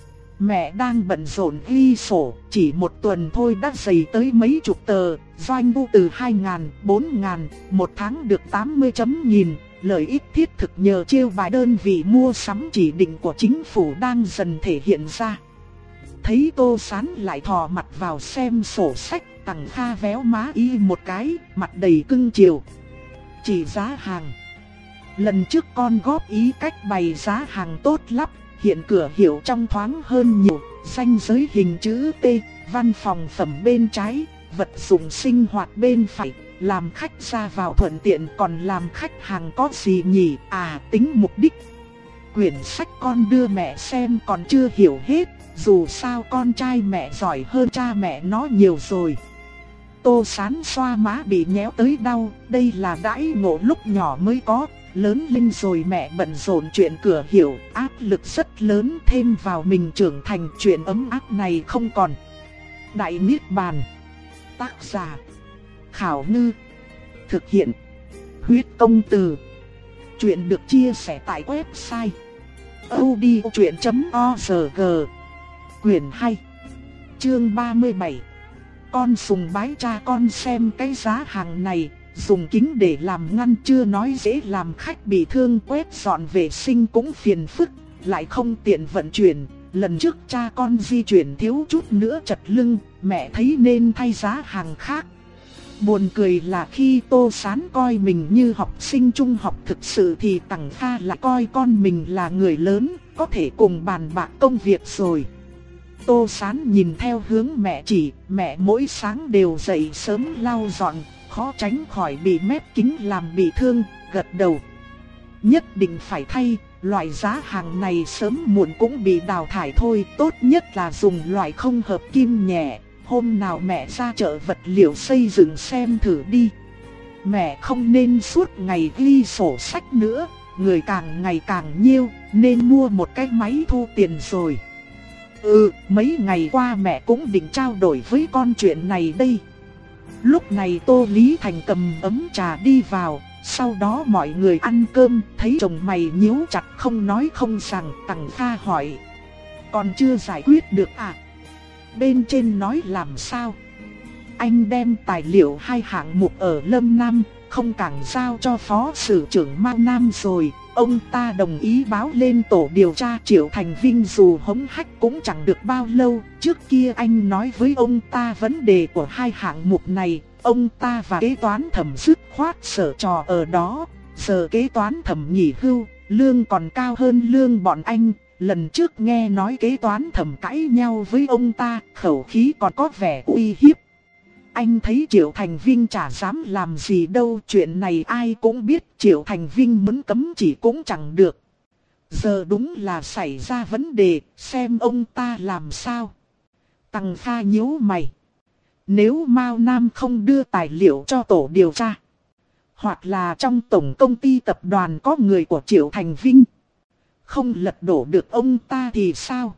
Mẹ đang bận rộn ghi sổ, chỉ một tuần thôi đã dày tới mấy chục tờ, doanh thu từ hai ngàn, bốn ngàn, một tháng được tám mươi chấm nghìn, lợi ích thiết thực nhờ chiêu bài đơn vị mua sắm chỉ định của chính phủ đang dần thể hiện ra. Thấy Tô Sán lại thò mặt vào xem sổ sách, Tằng Kha véo má y một cái, mặt đầy cưng chiều. Chỉ giá hàng. Lần trước con góp ý cách bày giá hàng tốt lắm, hiện cửa hiệu trong thoáng hơn nhiều, ranh giới hình chữ T, văn phòng phẩm bên trái, vật dụng sinh hoạt bên phải, làm khách ra vào thuận tiện, còn làm khách hàng có gì nhỉ? À, tính mục đích. Quyển sách con đưa mẹ xem còn chưa hiểu hết, dù sao con trai mẹ giỏi hơn cha mẹ nó nhiều rồi. Tô Sán xoa má bị nhéo tới đau, đây là đãi ngộ lúc nhỏ mới có. Lớn lên rồi mẹ bận rộn chuyện cửa hiệu, áp lực rất lớn, thêm vào mình trưởng thành, chuyện ấm áp này không còn. Đại Niết Bàn. Tác giả Khảo Ngư. Thực hiện Huyết Công Từ. Chuyện được chia sẻ tại website audiochuyện chấm org. Quyển hai, chương ba mươi bảy. Con sùng bái cha con xem cái giá hàng này. Dùng kính để làm ngăn chưa nói dễ làm khách bị thương, quét dọn vệ sinh cũng phiền phức, lại không tiện vận chuyển. Lần trước cha con di chuyển thiếu chút nữa chật lưng, mẹ thấy nên thay giá hàng khác. Buồn cười là khi Tô Sán coi mình như học sinh trung học thực sự thì Tằng Kha lại coi con mình là người lớn, có thể cùng bàn bạc công việc rồi. Tô Sán nhìn theo hướng mẹ chỉ, mẹ mỗi sáng đều dậy sớm lau dọn, khó tránh khỏi bị mép kính làm bị thương, gật đầu. Nhất định phải thay, loại giá hàng này sớm muộn cũng bị đào thải thôi, tốt nhất là dùng loại không hợp kim nhẹ. Hôm nào mẹ ra chợ vật liệu xây dựng xem thử đi. Mẹ không nên suốt ngày ghi sổ sách nữa, người càng ngày càng nhiều, nên mua một cái máy thu tiền rồi. Ừ, mấy ngày qua mẹ cũng định trao đổi với con chuyện này đây. Lúc này Tô Lý Thành cầm ấm trà đi vào, sau đó mọi người ăn cơm, thấy chồng mày nhíu chặt không nói không rằng. Tằng Kha hỏi, còn chưa giải quyết được à? Bên trên nói làm sao? Anh đem tài liệu hai hạng mục ở Lâm Nam, không càng giao cho phó sử trưởng Mao Nam rồi. Ông ta đồng ý báo lên tổ điều tra. Triệu Thành Vinh dù hống hách cũng chẳng được bao lâu. Trước kia anh nói với ông ta vấn đề của hai hạng mục này, ông ta và kế toán thẩm dứt khoát sở trò ở đó. Giờ kế toán thẩm nghỉ hưu, lương còn cao hơn lương bọn anh. Lần trước nghe nói kế toán thẩm cãi nhau với ông ta, khẩu khí còn có vẻ uy hiếp. Anh thấy Triệu Thành Vinh chả dám làm gì đâu, chuyện này ai cũng biết, Triệu Thành Vinh muốn cấm chỉ cũng chẳng được. Giờ đúng là xảy ra vấn đề, xem ông ta làm sao. Tằng Kha nhíu mày. Nếu Mao Nam không đưa tài liệu cho tổ điều tra, hoặc là trong tổng công ty tập đoàn có người của Triệu Thành Vinh, không lật đổ được ông ta thì sao?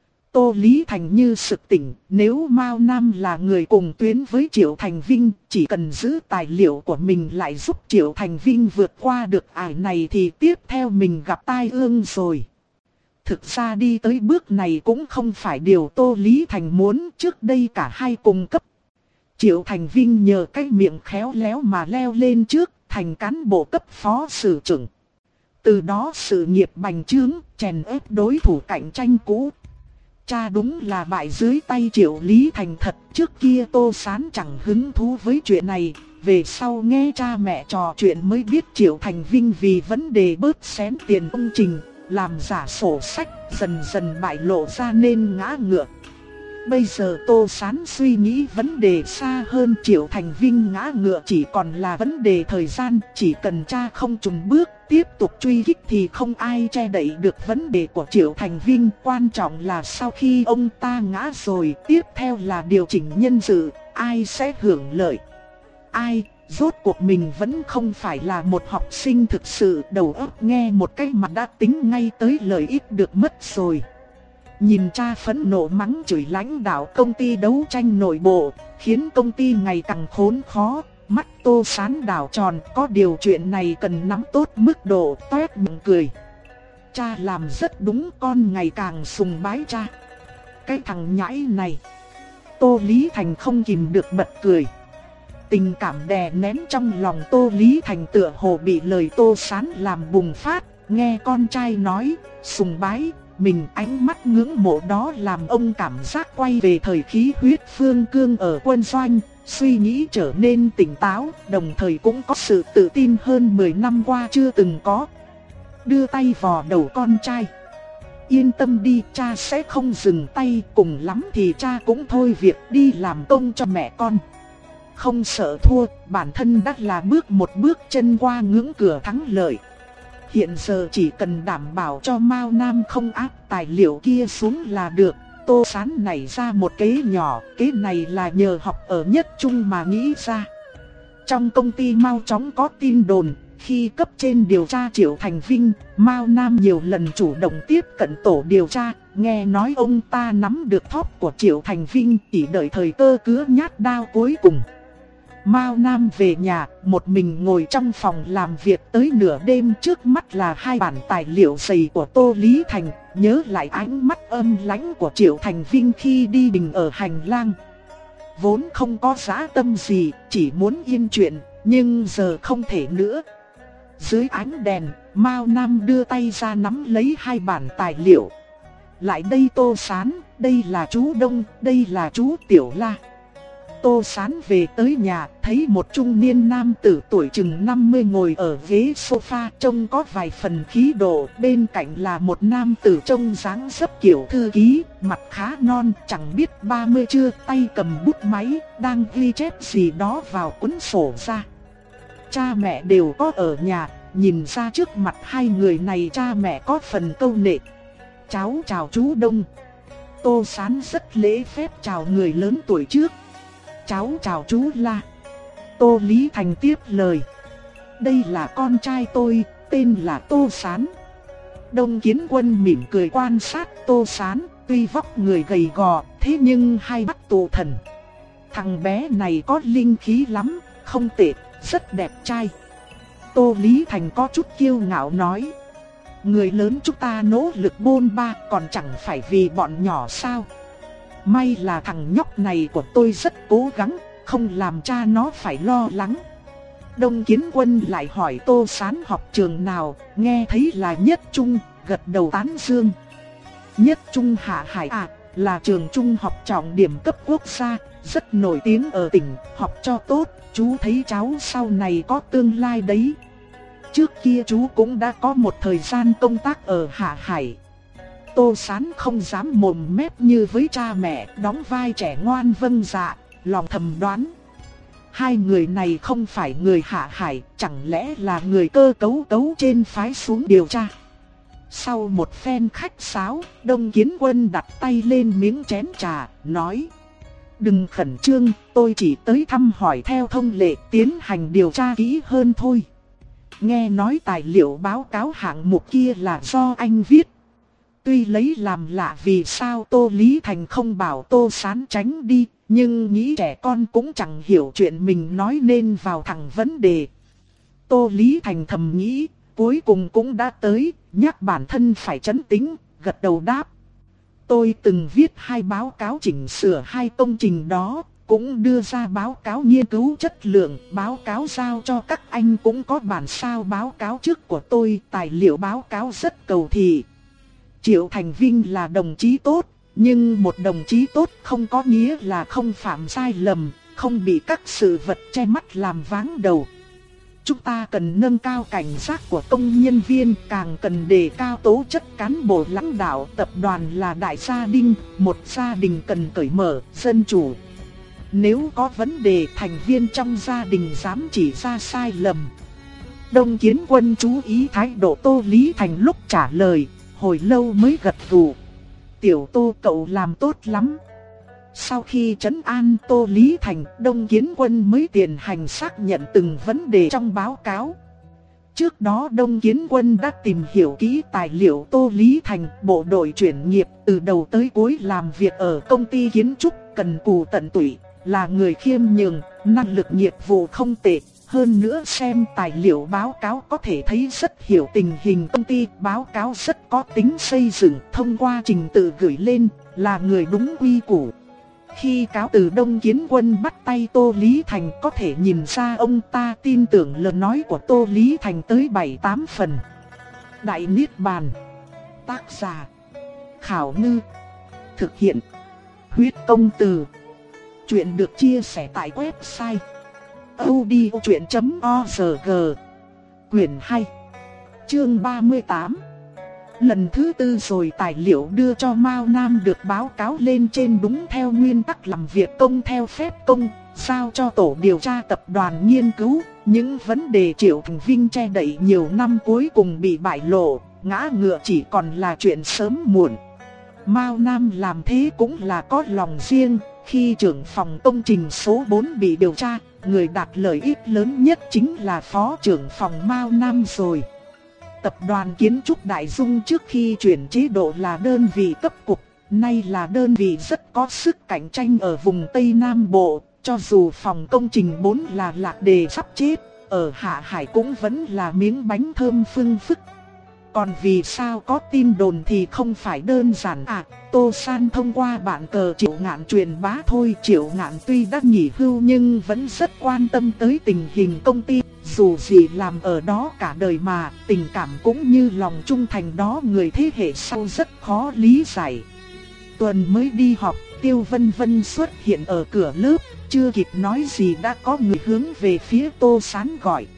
Tô Lý Thành như sực tỉnh, nếu Mao Nam là người cùng tuyến với Triệu Thành Vinh, chỉ cần giữ tài liệu của mình lại giúp Triệu Thành Vinh vượt qua được ải này thì tiếp theo mình gặp tai ương rồi. Thực ra đi tới bước này cũng không phải điều Tô Lý Thành muốn, trước đây cả hai cùng cấp. Triệu Thành Vinh nhờ cái miệng khéo léo mà leo lên trước, thành cán bộ cấp phó sử trưởng. Từ đó sự nghiệp bành trướng, chèn ép đối thủ cạnh tranh cũ. Cha đúng là bại dưới tay Triệu Lý Thành thật. Trước kia Tô Sán chẳng hứng thú với chuyện này, về sau nghe cha mẹ trò chuyện mới biết Triệu Thành Vinh vì vấn đề bớt xén tiền công trình, làm giả sổ sách, dần dần bại lộ ra nên ngã ngựa. Bây giờ Tô Sán suy nghĩ vấn đề xa hơn, Triệu Thành Vinh ngã ngựa chỉ còn là vấn đề thời gian, chỉ cần cha không chùn bước, tiếp tục truy kích thì không ai che đậy được vấn đề của Triệu Thành Vinh. Quan trọng là sau khi ông ta ngã rồi, tiếp theo là điều chỉnh nhân sự, ai sẽ hưởng lợi. Ai, rốt cuộc mình vẫn không phải là một học sinh thực sự, đầu óc nghe một cái mặt đã tính ngay tới lợi ích được mất rồi. Nhìn cha phẫn nộ mắng chửi lãnh đạo công ty đấu tranh nội bộ, khiến công ty ngày càng khốn khó, mắt Tô Sán đảo tròn, có điều chuyện này cần nắm tốt mức độ, toét miệng cười. Cha làm rất đúng, con ngày càng sùng bái cha. Cái thằng nhãi này. Tô Lý Thành không kìm được bật cười. Tình cảm đè nén trong lòng Tô Lý Thành tựa hồ bị lời Tô Sán làm bùng phát, nghe con trai nói, sùng bái. Mình ánh mắt ngưỡng mộ đó làm ông cảm giác quay về thời khí huyết phương cương ở quân doanh, suy nghĩ trở nên tỉnh táo, đồng thời cũng có sự tự tin hơn mười năm qua chưa từng có. Đưa tay vò đầu con trai. Yên tâm đi, cha sẽ không dừng tay, cùng lắm thì cha cũng thôi việc đi làm công cho mẹ con. Không sợ thua, bản thân đã là bước một bước chân qua ngưỡng cửa thắng lợi. Hiện giờ chỉ cần đảm bảo cho Mao Nam không áp tài liệu kia xuống là được. Tô Sán nảy ra một kế nhỏ, kế này là nhờ học ở Nhất Trung mà nghĩ ra. Trong công ty mau chóng có tin đồn, khi cấp trên điều tra Triệu Thành Vinh, Mao Nam nhiều lần chủ động tiếp cận tổ điều tra, nghe nói ông ta nắm được thóp của Triệu Thành Vinh, chỉ đợi thời cơ cứa nhát đao cuối cùng. Mao Nam về nhà, một mình ngồi trong phòng làm việc tới nửa đêm, trước mắt là hai bản tài liệu dày của Tô Lý Thành, nhớ lại ánh mắt âm lãnh của Triệu Thành Vinh khi đi đình ở hành lang. Vốn không có dã tâm gì, chỉ muốn yên chuyện, nhưng giờ không thể nữa. Dưới ánh đèn, Mao Nam đưa tay ra nắm lấy hai bản tài liệu. Lại đây Tô Sán, đây là chú Đông, đây là chú Tiểu La. Tô Sán về tới nhà, thấy một trung niên nam tử tuổi chừng năm mươi ngồi ở ghế sofa, trông có vài phần khí độ, bên cạnh là một nam tử trông dáng dấp kiểu thư ký, mặt khá non, chẳng biết ba mươi chưa, tay cầm bút máy, đang ghi chép gì đó vào cuốn sổ ra. Cha mẹ đều có ở nhà, nhìn ra trước mặt hai người này cha mẹ có phần câu nệ. Cháu chào chú Đông. Tô Sán rất lễ phép chào người lớn tuổi trước. Cháu chào chú La. Tô Lý Thành tiếp lời. Đây là con trai tôi, tên là Tô Sán. Đông Kiến Quân mỉm cười quan sát Tô Sán, tuy vóc người gầy gò, thế nhưng hai mắt tụ thần. Thằng bé này có linh khí lắm, không tệ, rất đẹp trai. Tô Lý Thành có chút kiêu ngạo nói. Người lớn chúng ta nỗ lực bôn ba còn chẳng phải vì bọn nhỏ sao? May là thằng nhóc này của tôi rất cố gắng, không làm cha nó phải lo lắng. Đông Kiến Quân lại hỏi Tô Sán học trường nào, nghe thấy là Nhất Trung, gật đầu tán dương. Nhất Trung Hạ Hải à, là trường trung học trọng điểm cấp quốc gia, rất nổi tiếng ở tỉnh, học cho tốt, chú thấy cháu sau này có tương lai đấy. Trước kia chú cũng đã có một thời gian công tác ở Hạ Hải. Tô Sán không dám mồm mép như với cha mẹ, đóng vai trẻ ngoan vâng dạ, lòng thầm đoán. Hai người này không phải người Hạ Hải, chẳng lẽ là người cơ cấu cấu trên phái xuống điều tra. Sau một phen khách sáo, Đông Kiến Quân đặt tay lên miếng chén trà, nói. Đừng khẩn trương, tôi chỉ tới thăm hỏi theo thông lệ, tiến hành điều tra kỹ hơn thôi. Nghe nói tài liệu báo cáo hạng mục kia là do anh viết. Tuy lấy làm lạ vì sao Tô Lý Thành không bảo Tô Sán tránh đi, nhưng nghĩ trẻ con cũng chẳng hiểu chuyện mình nói nên vào thẳng vấn đề. Tô Lý Thành thầm nghĩ, cuối cùng cũng đã tới, nhắc bản thân phải trấn tĩnh, gật đầu đáp. Tôi từng viết hai báo cáo chỉnh sửa hai công trình đó, cũng đưa ra báo cáo nghiên cứu chất lượng, báo cáo giao cho các anh cũng có bản sao báo cáo trước của tôi, tài liệu báo cáo rất cầu thị. Triệu Thành Vinh là đồng chí tốt, nhưng một đồng chí tốt không có nghĩa là không phạm sai lầm, không bị các sự vật che mắt làm váng đầu. Chúng ta cần nâng cao cảnh giác của công nhân viên, càng cần đề cao tố chất cán bộ lãnh đạo. Tập đoàn là đại gia đình, một gia đình cần cởi mở, dân chủ. Nếu có vấn đề, thành viên trong gia đình dám chỉ ra sai lầm. Đông Kiến Quân chú ý thái độ Tô Lý Thành lúc trả lời, hồi lâu mới gật gù. Tiểu Tô cậu làm tốt lắm. Sau khi trấn an Tô Lý Thành, Đông Kiến Quân mới tiến hành xác nhận từng vấn đề trong báo cáo. Trước đó Đông Kiến Quân đã tìm hiểu kỹ tài liệu Tô Lý Thành, bộ đội chuyển nghiệp, từ đầu tới cuối làm việc ở công ty kiến trúc, cần cù tận tụy, là người khiêm nhường, năng lực nghiệp vụ không tệ. Hơn nữa xem tài liệu báo cáo có thể thấy rất hiểu tình hình công ty, báo cáo rất có tính xây dựng, thông qua trình tự gửi lên, là người đúng quy củ. Khi cáo từ Đông Kiến Quân bắt tay Tô Lý Thành, có thể nhìn ra ông ta tin tưởng lời nói của Tô Lý Thành tới bảy tám phần. Đại Niết Bàn. Tác giả Khảo Ngư. Thực hiện Huyết Công Từ. Chuyện được chia sẻ tại website audiochuyện chấm org. Quyển hai, chương ba mươi tám. Lần thứ tư rồi tài liệu đưa cho Mao Nam được báo cáo lên trên đúng theo nguyên tắc làm việc công theo phép công, giao cho tổ điều tra tập đoàn nghiên cứu. Những vấn đề Triệu Thành Vinh che đậy nhiều năm cuối cùng bị bại lộ, ngã ngựa chỉ còn là chuyện sớm muộn. Mao Nam làm thế cũng là có lòng riêng. Khi trưởng phòng công trình số bốn bị điều tra, người đạt lợi ích lớn nhất chính là phó trưởng phòng Mao Nam rồi. Tập đoàn Kiến trúc Đại Dung trước khi chuyển chế độ là đơn vị cấp cục, nay là đơn vị rất có sức cạnh tranh ở vùng Tây Nam Bộ. Cho dù phòng công trình bốn là lạc đề sắp chết, ở Hạ Hải cũng vẫn là miếng bánh thơm phương phức. Còn vì sao có tin đồn thì không phải đơn giản à, Tô San thông qua bạn cờ Triệu Ngạn truyền bá thôi. Triệu Ngạn tuy đã nghỉ hưu nhưng vẫn rất quan tâm tới tình hình công ty. Dù gì làm ở đó cả đời mà, tình cảm cũng như lòng trung thành đó người thế hệ sau rất khó lý giải. Tuần mới đi học, Tiêu Vân Vân xuất hiện ở cửa lớp, chưa kịp nói gì đã có người hướng về phía Tô Sán gọi.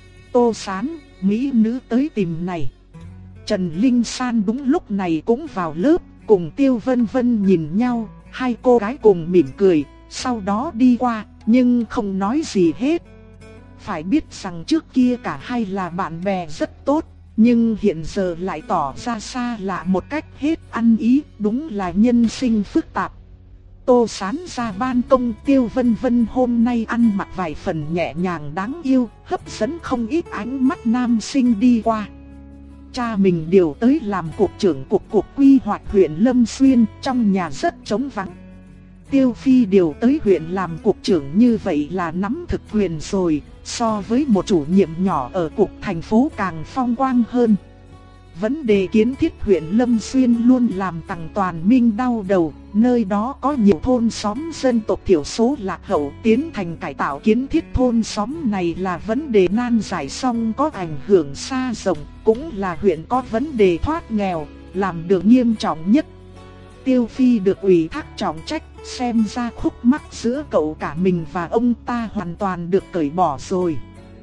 Tô Sán, mỹ nữ tới tìm này. Trần Linh San đúng lúc này cũng vào lớp, cùng Tiêu Vân Vân nhìn nhau, hai cô gái cùng mỉm cười, sau đó đi qua, nhưng không nói gì hết. Phải biết rằng trước kia cả hai là bạn bè rất tốt, nhưng hiện giờ lại tỏ ra xa lạ một cách hết ăn ý, đúng là nhân sinh phức tạp. Tô Sán ra ban công, Tiêu Vân Vân hôm nay ăn mặc vài phần nhẹ nhàng đáng yêu, hấp dẫn không ít ánh mắt nam sinh đi qua. Cha mình điều tới làm cục trưởng cục cục quy hoạch huyện Lâm Xuyên, trong nhà rất trống vắng. Tiêu Phi điều tới huyện làm cục trưởng như vậy là nắm thực quyền rồi, so với một chủ nhiệm nhỏ ở cục thành phố càng phong quang hơn. Vấn đề kiến thiết huyện Lâm Xuyên luôn làm Tằng Toàn Minh đau đầu, nơi đó có nhiều thôn xóm dân tộc thiểu số lạc hậu, tiến hành cải tạo kiến thiết thôn xóm này là vấn đề nan giải, song có ảnh hưởng xa rộng, cũng là huyện có vấn đề thoát nghèo, làm được nghiêm trọng nhất. Tiêu Phi được ủy thác trọng trách, xem ra khúc mắc giữa cậu cả mình và ông ta hoàn toàn được cởi bỏ rồi.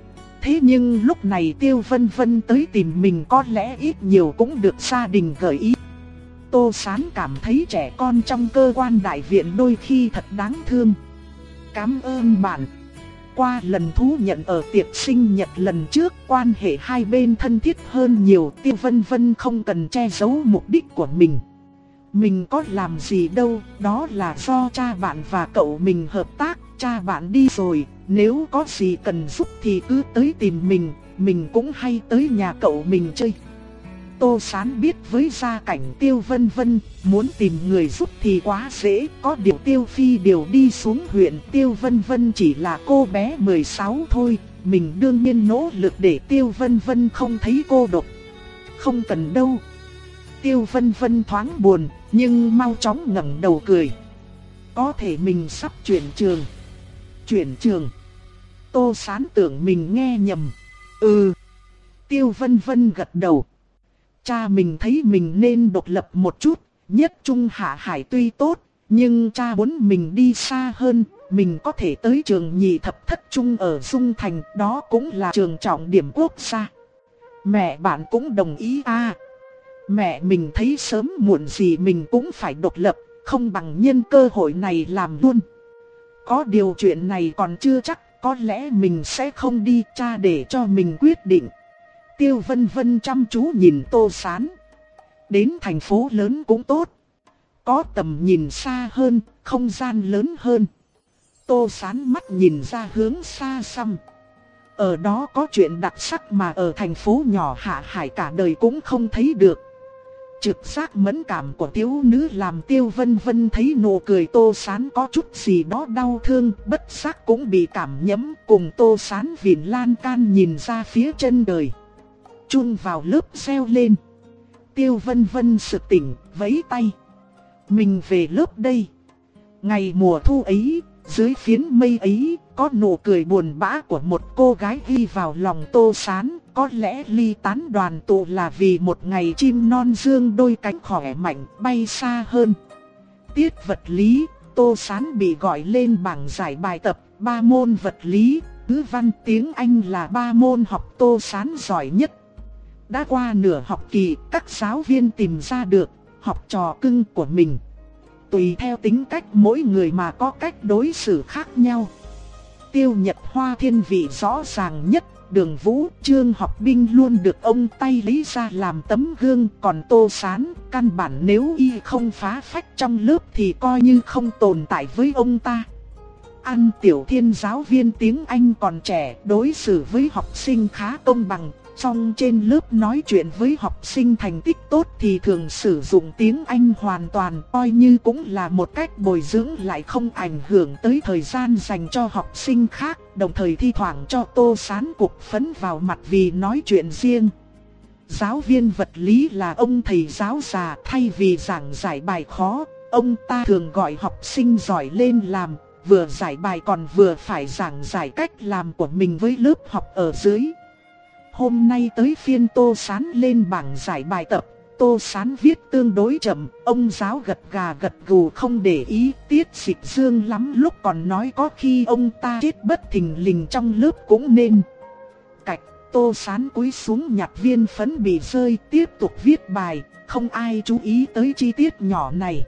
Thế nhưng lúc này Tiêu Vân Vân tới tìm mình có lẽ ít nhiều cũng được gia đình gợi ý. Tô Sán cảm thấy trẻ con trong cơ quan đại viện đôi khi thật đáng thương. Cảm ơn bạn. Qua lần thú nhận ở tiệc sinh nhật lần trước, quan hệ hai bên thân thiết hơn nhiều. Tiêu Vân Vân không cần che giấu mục đích của mình. Mình có làm gì đâu, đó là do cha bạn và cậu mình hợp tác. Cha bạn đi rồi, nếu có gì cần giúp thì cứ tới tìm mình, mình cũng hay tới nhà cậu mình chơi. Tô Sán biết với gia cảnh Tiêu Vân Vân, muốn tìm người giúp thì quá dễ. Có điều Tiêu Phi điều đi xuống huyện, Tiêu Vân Vân chỉ là cô bé mười sáu thôi. Mình đương nhiên nỗ lực để Tiêu Vân Vân không thấy cô độc. Không cần đâu. Tiêu Vân Vân thoáng buồn, nhưng mau chóng ngẩng đầu cười. Có thể mình sắp chuyển trường. Chuyển trường. Tô Sán tưởng mình nghe nhầm. Ừ. Tiêu Vân Vân gật đầu. Cha mình thấy mình nên độc lập một chút. Nhất Trung Hạ Hải tuy tốt, nhưng cha muốn mình đi xa hơn. mình có thể tới trường nhị thập thất trung ở Dung Thành, đó cũng là trường trọng điểm quốc gia. Mẹ bạn cũng đồng ý à? Mẹ mình thấy sớm muộn gì mình cũng phải độc lập, không bằng nhân cơ hội này làm luôn. Có điều chuyện này còn chưa chắc, có lẽ mình sẽ không đi, cha để cho mình quyết định. Tiêu Vân Vân chăm chú nhìn Tô Sán. Đến thành phố lớn cũng tốt, có tầm nhìn xa hơn, không gian lớn hơn. Tô Sán mắt nhìn ra hướng xa xăm. Ở đó có chuyện đặc sắc mà ở thành phố nhỏ Hạ Hải cả đời cũng không thấy được. Trực giác mẫn cảm của thiếu nữ làm Tiêu Vân Vân thấy nụ cười Tô Sán có chút gì đó đau thương, bất giác cũng bị cảm nhiễm, cùng Tô Sán vịn lan can nhìn ra phía chân trời. Chuông vào lớp reo lên. Tiêu Vân Vân sực tỉnh, vẫy tay. Mình về lớp đây. Ngày mùa thu ấy, dưới phiến mây ấy, có nụ cười buồn bã của một cô gái ghi vào lòng Tô Sán. Có lẽ ly tán đoàn tụ là vì một ngày chim non dương đôi cánh khỏe mạnh bay xa hơn. Tiết vật lý, Tô Sán bị gọi lên bảng giải bài tập. Ba môn vật lý, ngữ văn, tiếng Anh là ba môn học Tô Sán giỏi nhất. Đã qua nửa học kỳ, các giáo viên tìm ra được học trò cưng của mình. Tùy theo tính cách mỗi người mà có cách đối xử khác nhau. Tiêu Nhật Hoa thiên vị rõ ràng nhất. Đường Vũ, Trương Học Binh luôn được ông tay lấy ra làm tấm gương. Còn Tô Sán, căn bản nếu y không phá phách trong lớp thì coi như không tồn tại với ông ta. An Tiểu Thiên giáo viên tiếng Anh còn trẻ, đối xử với học sinh khá công bằng. Trong trên lớp nói chuyện với học sinh thành tích tốt thì thường sử dụng tiếng Anh hoàn toàn, coi như cũng là một cách bồi dưỡng lại không ảnh hưởng tới thời gian dành cho học sinh khác, đồng thời thi thoảng cho Tô Sán cục phấn vào mặt vì nói chuyện riêng. Giáo viên vật lý là ông thầy giáo già, thay vì giảng giải bài khó, ông ta thường gọi học sinh giỏi lên làm, vừa giải bài còn vừa phải giảng giải cách làm của mình với lớp học ở dưới. Hôm nay tới phiên Tô Sán lên bảng giải bài tập, Tô Sán viết tương đối chậm, ông giáo gật gà gật gù không để ý. Tiết Dịch Dương lắm lúc còn nói có khi ông ta chết bất thình lình trong lớp cũng nên. Cạch, Tô Sán cúi xuống nhặt viên phấn bị rơi, tiếp tục viết bài, không ai chú ý tới chi tiết nhỏ này.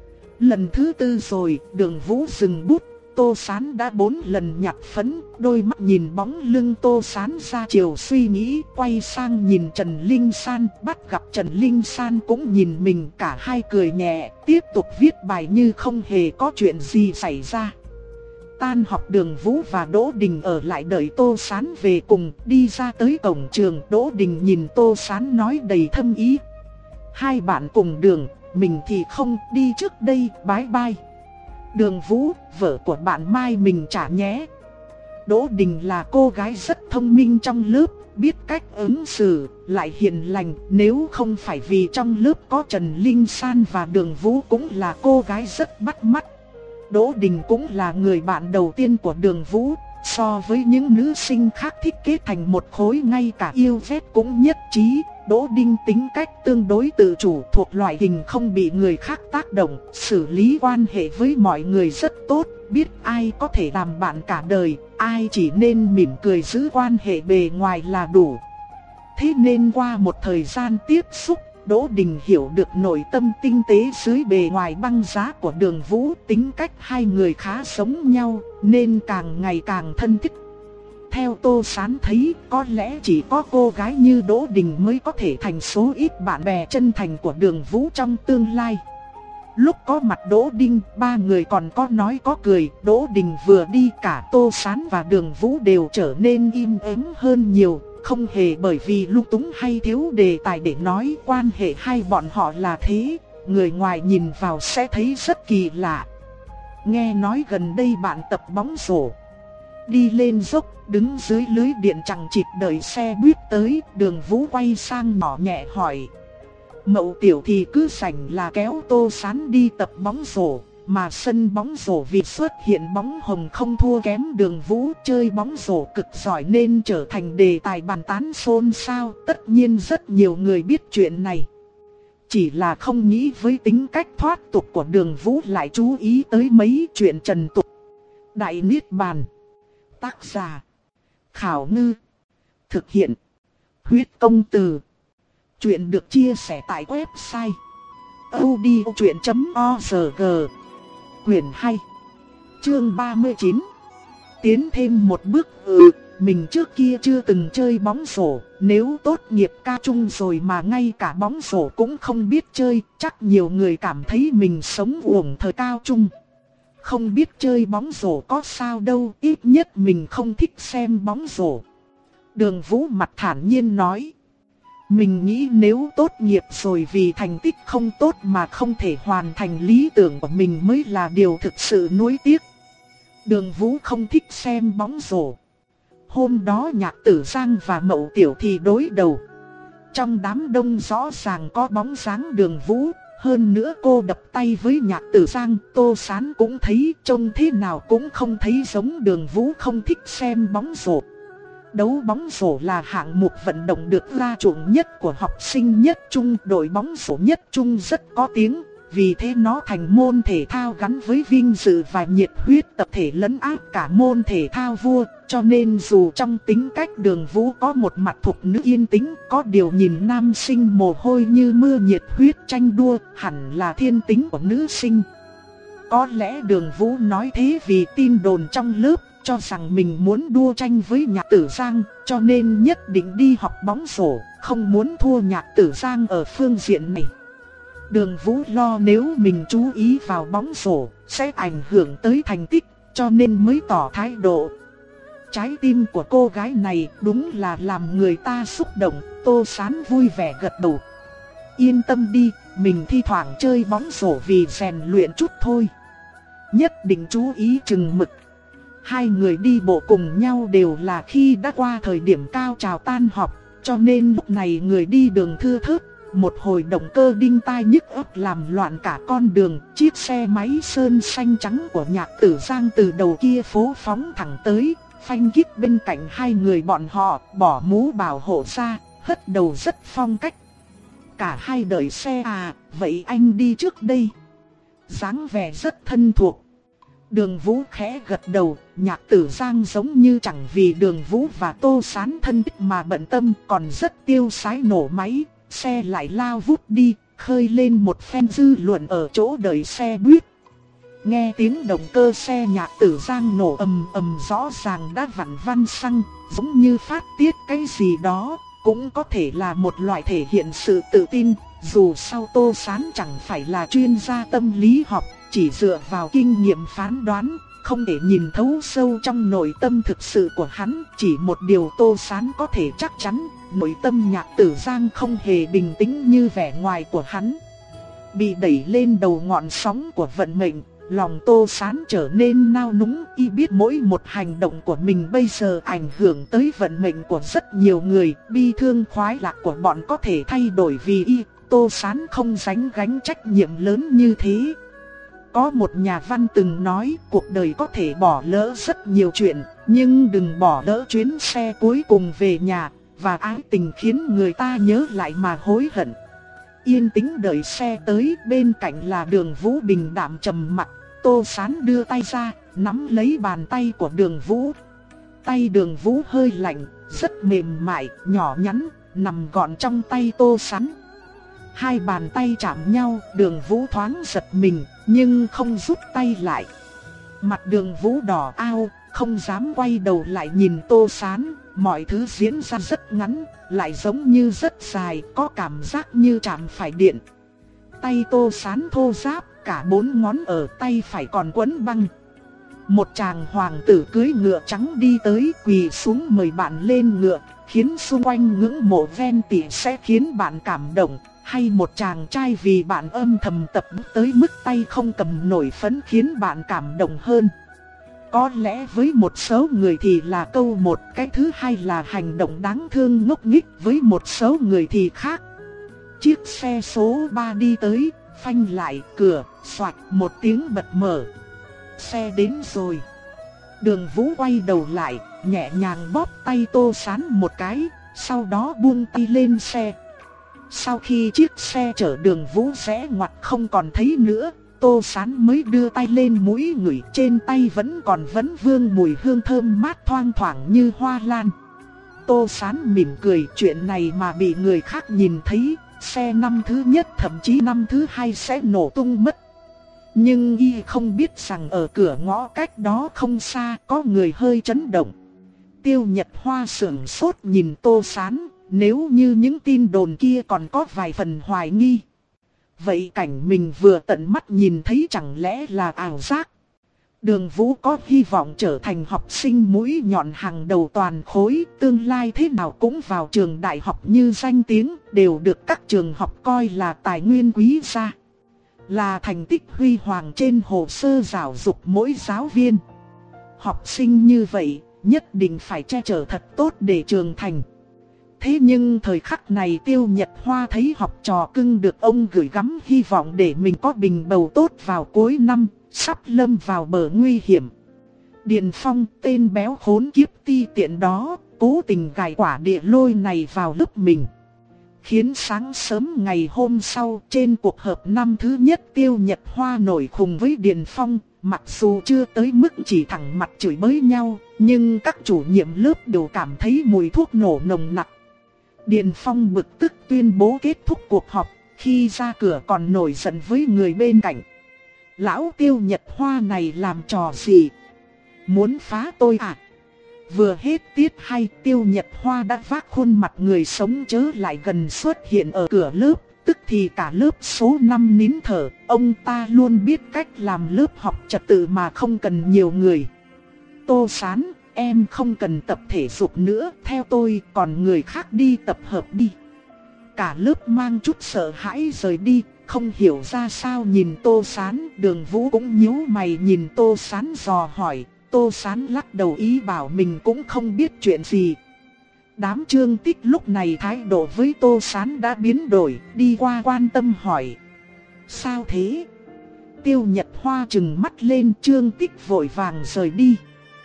Lần thứ tư rồi, Đường Vũ dừng bút. Tô Sán đã bốn lần nhặt phấn, đôi mắt nhìn bóng lưng Tô Sán ra chiều suy nghĩ, quay sang nhìn Trần Linh San, bắt gặp Trần Linh San cũng nhìn mình, cả hai cười nhẹ, tiếp tục viết bài như không hề có chuyện gì xảy ra. Tan học, Đường Vũ và Đỗ Đình ở lại đợi Tô Sán về cùng, đi ra tới cổng trường, Đỗ Đình nhìn Tô Sán nói đầy thâm ý. Hai bạn cùng đường, mình thì không, đi trước đây, bye bye. Đường Vũ, vợ của bạn Mai mình trả nhé. Đỗ Đình là cô gái rất thông minh trong lớp, biết cách ứng xử, lại hiền lành. Nếu không phải vì trong lớp có Trần Linh San và Đường Vũ cũng là cô gái rất bắt mắt. Đỗ Đình cũng là người bạn đầu tiên của Đường Vũ. So với những nữ sinh khác thích kết thành một khối, ngay cả yêu ghét cũng nhất trí. Đỗ Đình tính cách tương đối tự chủ, thuộc loại hình không bị người khác tác động, xử lý quan hệ với mọi người rất tốt, biết ai có thể làm bạn cả đời, ai chỉ nên mỉm cười giữ quan hệ bề ngoài là đủ. Thế nên qua một thời gian tiếp xúc, Đỗ Đình hiểu được nội tâm tinh tế dưới bề ngoài băng giá của Đường Vũ, tính cách hai người khá giống nhau, nên càng ngày càng thân thiết. Theo Tô Sán thấy, có lẽ chỉ có cô gái như Đỗ Đình mới có thể thành số ít bạn bè chân thành của Đường Vũ trong tương lai. Lúc có mặt Đỗ Đình, ba người còn có nói có cười. Đỗ Đình vừa đi, cả Tô Sán và Đường Vũ đều trở nên im ắng hơn nhiều. Không hề bởi vì lung túng hay thiếu đề tài để nói, quan hệ hai bọn họ là thế, người ngoài nhìn vào sẽ thấy rất kỳ lạ. Nghe nói gần đây bạn tập bóng rổ, đi lên dốc, đứng dưới lưới điện chằng chịt đợi xe buýt tới. Đường Vũ quay sang nhỏ nhẹ hỏi: Mậu Tiểu thì cứ sảnh là kéo Tô Sán đi tập bóng rổ, mà sân bóng rổ vì xuất hiện bóng hồng không thua kém Đường Vũ, chơi bóng rổ cực giỏi nên trở thành đề tài bàn tán xôn xao. Tất nhiên rất nhiều người biết chuyện này, chỉ là không nghĩ với tính cách thoát tục của Đường Vũ lại chú ý tới mấy chuyện trần tục. Đại Niết Bàn. Tác giả Khảo Ngư. Thực hiện Huyết Công Từ. Chuyện được chia sẻ tại website audiochuyện chấm org. Quyển hai, chương ba mươi chín. Tiến thêm một bước. Ừ, mình trước kia chưa từng chơi bóng rổ, nếu tốt nghiệp cao trung rồi mà ngay cả bóng rổ cũng không biết chơi, chắc nhiều người cảm thấy mình sống uổng thời cao trung. Không biết chơi bóng rổ có sao đâu, ít nhất mình không thích xem bóng rổ. Đường Vũ mặt thản nhiên nói. Mình nghĩ nếu tốt nghiệp rồi vì thành tích không tốt mà không thể hoàn thành lý tưởng của mình mới là điều thực sự nuối tiếc. Đường Vũ không thích xem bóng rổ. Hôm đó Nhạc Tử Giang và Mậu Tiểu Thì đối đầu. Trong đám đông rõ ràng có bóng dáng Đường Vũ. Hơn nữa cô đập tay với Nhạc Tử Giang, Tô Sán cũng thấy, trông thế nào cũng không thấy giống Đường Vũ không thích xem bóng rổ. Đấu bóng rổ là hạng mục vận động được ưa chuộng nhất của học sinh nhất trung, đội bóng rổ nhất trung rất có tiếng, vì thế nó thành môn thể thao gắn với vinh dự và nhiệt huyết tập thể lấn át cả môn thể thao vua. Cho nên dù trong tính cách Đường Vũ có một mặt thục nữ yên tĩnh, có điều nhìn nam sinh mồ hôi như mưa nhiệt huyết tranh đua, hẳn là thiên tính của nữ sinh. Có lẽ Đường Vũ nói thế vì tin đồn trong lớp cho rằng mình muốn đua tranh với Nhạc Tử Giang, cho nên nhất định đi học bóng rổ, không muốn thua Nhạc Tử Giang ở phương diện này. Đường Vũ lo nếu mình chú ý vào bóng rổ sẽ ảnh hưởng tới thành tích, cho nên mới tỏ thái độ. Trái tim của cô gái này đúng là làm người ta xúc động. Tô Sán vui vẻ gật đầu. Yên tâm đi, mình thi thoảng chơi bóng rổ vì rèn luyện chút thôi. Nhất định chú ý chừng mực. Hai người đi bộ cùng nhau đều là khi đã qua thời điểm cao trào tan học, cho nên lúc này người đi đường thưa thớt. Một hồi động cơ đinh tai nhức óc làm loạn cả con đường. Chiếc xe máy sơn xanh trắng của Nhạc Tử Giang từ đầu kia phố phóng thẳng tới, phanh kít bên cạnh hai người bọn họ, bỏ mũ bảo hộ ra, hất đầu rất phong cách. Cả hai đợi xe à, vậy anh đi trước đây. Dáng vẻ rất thân thuộc. Đường Vũ khẽ gật đầu. Nhạc Tử Giang giống như chẳng vì Đường Vũ và Tô Sán thân thích mà bận tâm, còn rất tiêu sái nổ máy. Xe lại lao vút đi, khơi lên một phen dư luận ở chỗ đợi xe buýt. Nghe tiếng động cơ xe Nhạc Tử Giang nổ ầm ầm rõ ràng đã vặn văn xăng, giống như phát tiết cái gì đó, cũng có thể là một loại thể hiện sự tự tin. Dù sao Tô Sán chẳng phải là chuyên gia tâm lý học, chỉ dựa vào kinh nghiệm phán đoán, không thể nhìn thấu sâu trong nội tâm thực sự của hắn. Chỉ một điều Tô Sán có thể chắc chắn, nội tâm Nhạc Tử Giang không hề bình tĩnh như vẻ ngoài của hắn. Bị đẩy lên đầu ngọn sóng của vận mệnh, lòng Tô Sán trở nên nao núng. Y biết mỗi một hành động của mình bây giờ ảnh hưởng tới vận mệnh của rất nhiều người. Bi thương khoái lạc của bọn có thể thay đổi vì y. Tô Sán không gánh gánh trách nhiệm lớn như thế. Có một nhà văn từng nói cuộc đời có thể bỏ lỡ rất nhiều chuyện, nhưng đừng bỏ lỡ chuyến xe cuối cùng về nhà. Và ái tình khiến người ta nhớ lại mà hối hận. Yên tĩnh đợi xe tới, bên cạnh là Đường Vũ bình đạm trầm mặc. Tô Sán đưa tay ra, nắm lấy bàn tay của Đường Vũ. Tay Đường Vũ hơi lạnh, rất mềm mại, nhỏ nhắn, nằm gọn trong tay Tô Sán. Hai bàn tay chạm nhau, Đường Vũ thoáng giật mình, nhưng không rút tay lại. Mặt Đường Vũ đỏ ao, không dám quay đầu lại nhìn Tô Sán. Mọi thứ diễn ra rất ngắn, lại giống như rất dài, có cảm giác như chạm phải điện. Tay Tô Sán thô ráp, cả bốn ngón ở tay phải còn quấn băng. Một chàng hoàng tử cưỡi ngựa trắng đi tới, quỳ xuống mời bạn lên ngựa, khiến xung quanh ngưỡng mộ ven tỉ sẽ khiến bạn cảm động. Hay một chàng trai vì bạn âm thầm tập tới mức tay không cầm nổi phấn khiến bạn cảm động hơn. Có lẽ với một số người thì là câu một, cái thứ hai là hành động đáng thương ngốc nghếch, với một số người thì khác. Chiếc xe số ba đi tới, phanh lại, cửa, xoạch một tiếng bật mở. Xe đến rồi. Đường Vũ quay đầu lại, nhẹ nhàng bóp tay Tô Sán một cái, sau đó buông tay lên xe. Sau khi chiếc xe chở Đường Vũ rẽ ngoặt không còn thấy nữa, Tô Sán mới đưa tay lên mũi ngửi, trên tay vẫn còn vấn vương mùi hương thơm mát thoang thoảng như hoa lan. Tô Sán mỉm cười, chuyện này mà bị người khác nhìn thấy, xe năm thứ nhất thậm chí năm thứ hai sẽ nổ tung mất. Nhưng y không biết rằng ở cửa ngõ cách đó không xa có người hơi chấn động. Tiêu Nhật Hoa sững sốt nhìn Tô Sán, nếu như những tin đồn kia còn có vài phần hoài nghi. Vậy cảnh mình vừa tận mắt nhìn thấy chẳng lẽ là ảo giác? Đường Vũ có hy vọng trở thành học sinh mũi nhọn hàng đầu toàn khối, tương lai thế nào cũng vào trường đại học như danh tiếng, đều được các trường học coi là tài nguyên quý giá. Là thành tích huy hoàng trên hồ sơ giáo dục mỗi giáo viên. Học sinh như vậy, nhất định phải che chở thật tốt để trưởng thành. Thế nhưng thời khắc này Tiêu Nhật Hoa thấy học trò cưng được ông gửi gắm hy vọng để mình có bình bầu tốt vào cuối năm, sắp lâm vào bờ nguy hiểm. Điền Phong, tên béo khốn kiếp ti tiện đó, cố tình gài quả địa lôi này vào lớp mình. Khiến sáng sớm ngày hôm sau trên cuộc họp năm thứ nhất Tiêu Nhật Hoa nổi khùng với Điền Phong. Mặc dù chưa tới mức chỉ thẳng mặt chửi bới nhau, nhưng các chủ nhiệm lớp đều cảm thấy mùi thuốc nổ nồng nặc. Điền Phong bực tức tuyên bố kết thúc cuộc họp, khi ra cửa còn nổi giận với người bên cạnh. Lão Tiêu Nhật Hoa này làm trò gì? Muốn phá tôi à? Vừa hết tiết hay Tiêu Nhật Hoa đã vác khuôn mặt người sống chớ lại gần xuất hiện ở cửa lớp. Tức thì cả lớp số năm nín thở, ông ta luôn biết cách làm lớp học trật tự mà không cần nhiều người. Tô Sán, em không cần tập thể dục nữa, theo tôi, còn người khác đi tập hợp đi. Cả lớp mang chút sợ hãi rời đi, không hiểu ra sao nhìn Tô Sán. Đường Vũ cũng nhíu mày nhìn Tô Sán dò hỏi, Tô Sán lắc đầu ý bảo mình cũng không biết chuyện gì. Đám Trương Tích lúc này thái độ với Tô Sán đã biến đổi, đi qua quan tâm hỏi. Sao thế? Tiêu Nhật Hoa trừng mắt lên, Trương Tích vội vàng rời đi.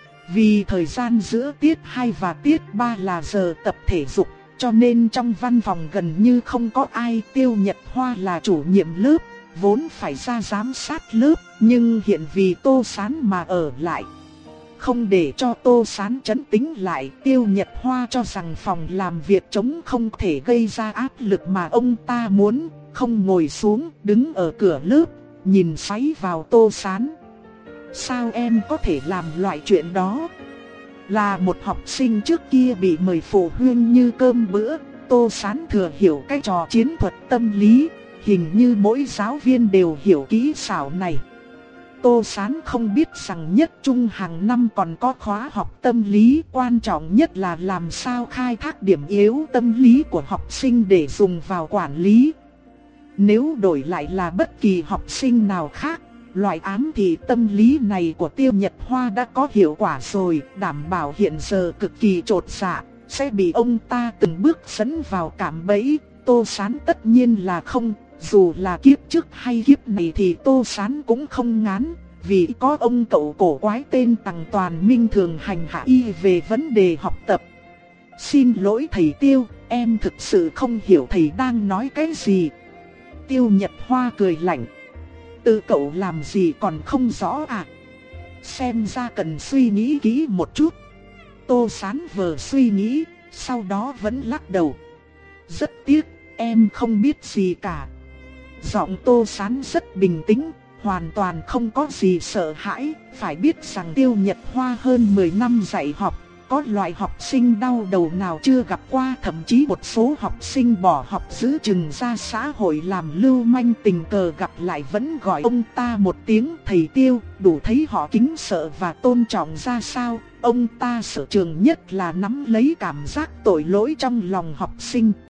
Vì thời gian giữa tiết hai và tiết ba là giờ tập thể dục, cho nên trong văn phòng gần như không có ai. Tiêu Nhật Hoa là chủ nhiệm lớp, vốn phải ra giám sát lớp, nhưng hiện vì Tô Sán mà ở lại. Không để cho Tô Sán trấn tĩnh lại, Tiêu Nhật Hoa cho rằng phòng làm việc trống không thể gây ra áp lực mà ông ta muốn, không ngồi xuống, đứng ở cửa lớp, nhìn xoáy vào Tô Sán. Sao em có thể làm loại chuyện đó? Là một học sinh trước kia bị mời phụ huynh như cơm bữa, Tô Sán thừa hiểu cái trò chiến thuật tâm lý, hình như mỗi giáo viên đều hiểu kỹ xảo này. Tô Sán không biết rằng nhất trung hàng năm còn có khóa học tâm lý, quan trọng nhất là làm sao khai thác điểm yếu tâm lý của học sinh để dùng vào quản lý. Nếu đổi lại là bất kỳ học sinh nào khác, loại ám thị tâm lý này của Tiêu Nhật Hoa đã có hiệu quả rồi, đảm bảo hiện giờ cực kỳ trột dạ, sẽ bị ông ta từng bước dẫn vào cạm bẫy. Tô Sán tất nhiên là không. Dù là kiếp trước hay kiếp này thì Tô Sán cũng không ngán, vì có ông cậu cổ quái tên Tằng Toàn Minh thường hành hạ y về vấn đề học tập. Xin lỗi thầy Tiêu, em thực sự không hiểu thầy đang nói cái gì. Tiêu Nhật Hoa cười lạnh. Tự cậu làm gì còn không rõ à? Xem ra cần suy nghĩ kỹ một chút. Tô Sán vừa suy nghĩ, sau đó vẫn lắc đầu. Rất tiếc, em không biết gì cả. Giọng Tô Sán rất bình tĩnh, hoàn toàn không có gì sợ hãi. Phải biết rằng Tiêu Nhật Hoa hơn mười năm dạy học, có loại học sinh đau đầu nào chưa gặp qua. Thậm chí một số học sinh bỏ học giữ chừng ra xã hội làm lưu manh, tình cờ gặp lại vẫn gọi ông ta một tiếng thầy Tiêu, đủ thấy họ kính sợ và tôn trọng ra sao. Ông ta sở trường nhất là nắm lấy cảm giác tội lỗi trong lòng học sinh.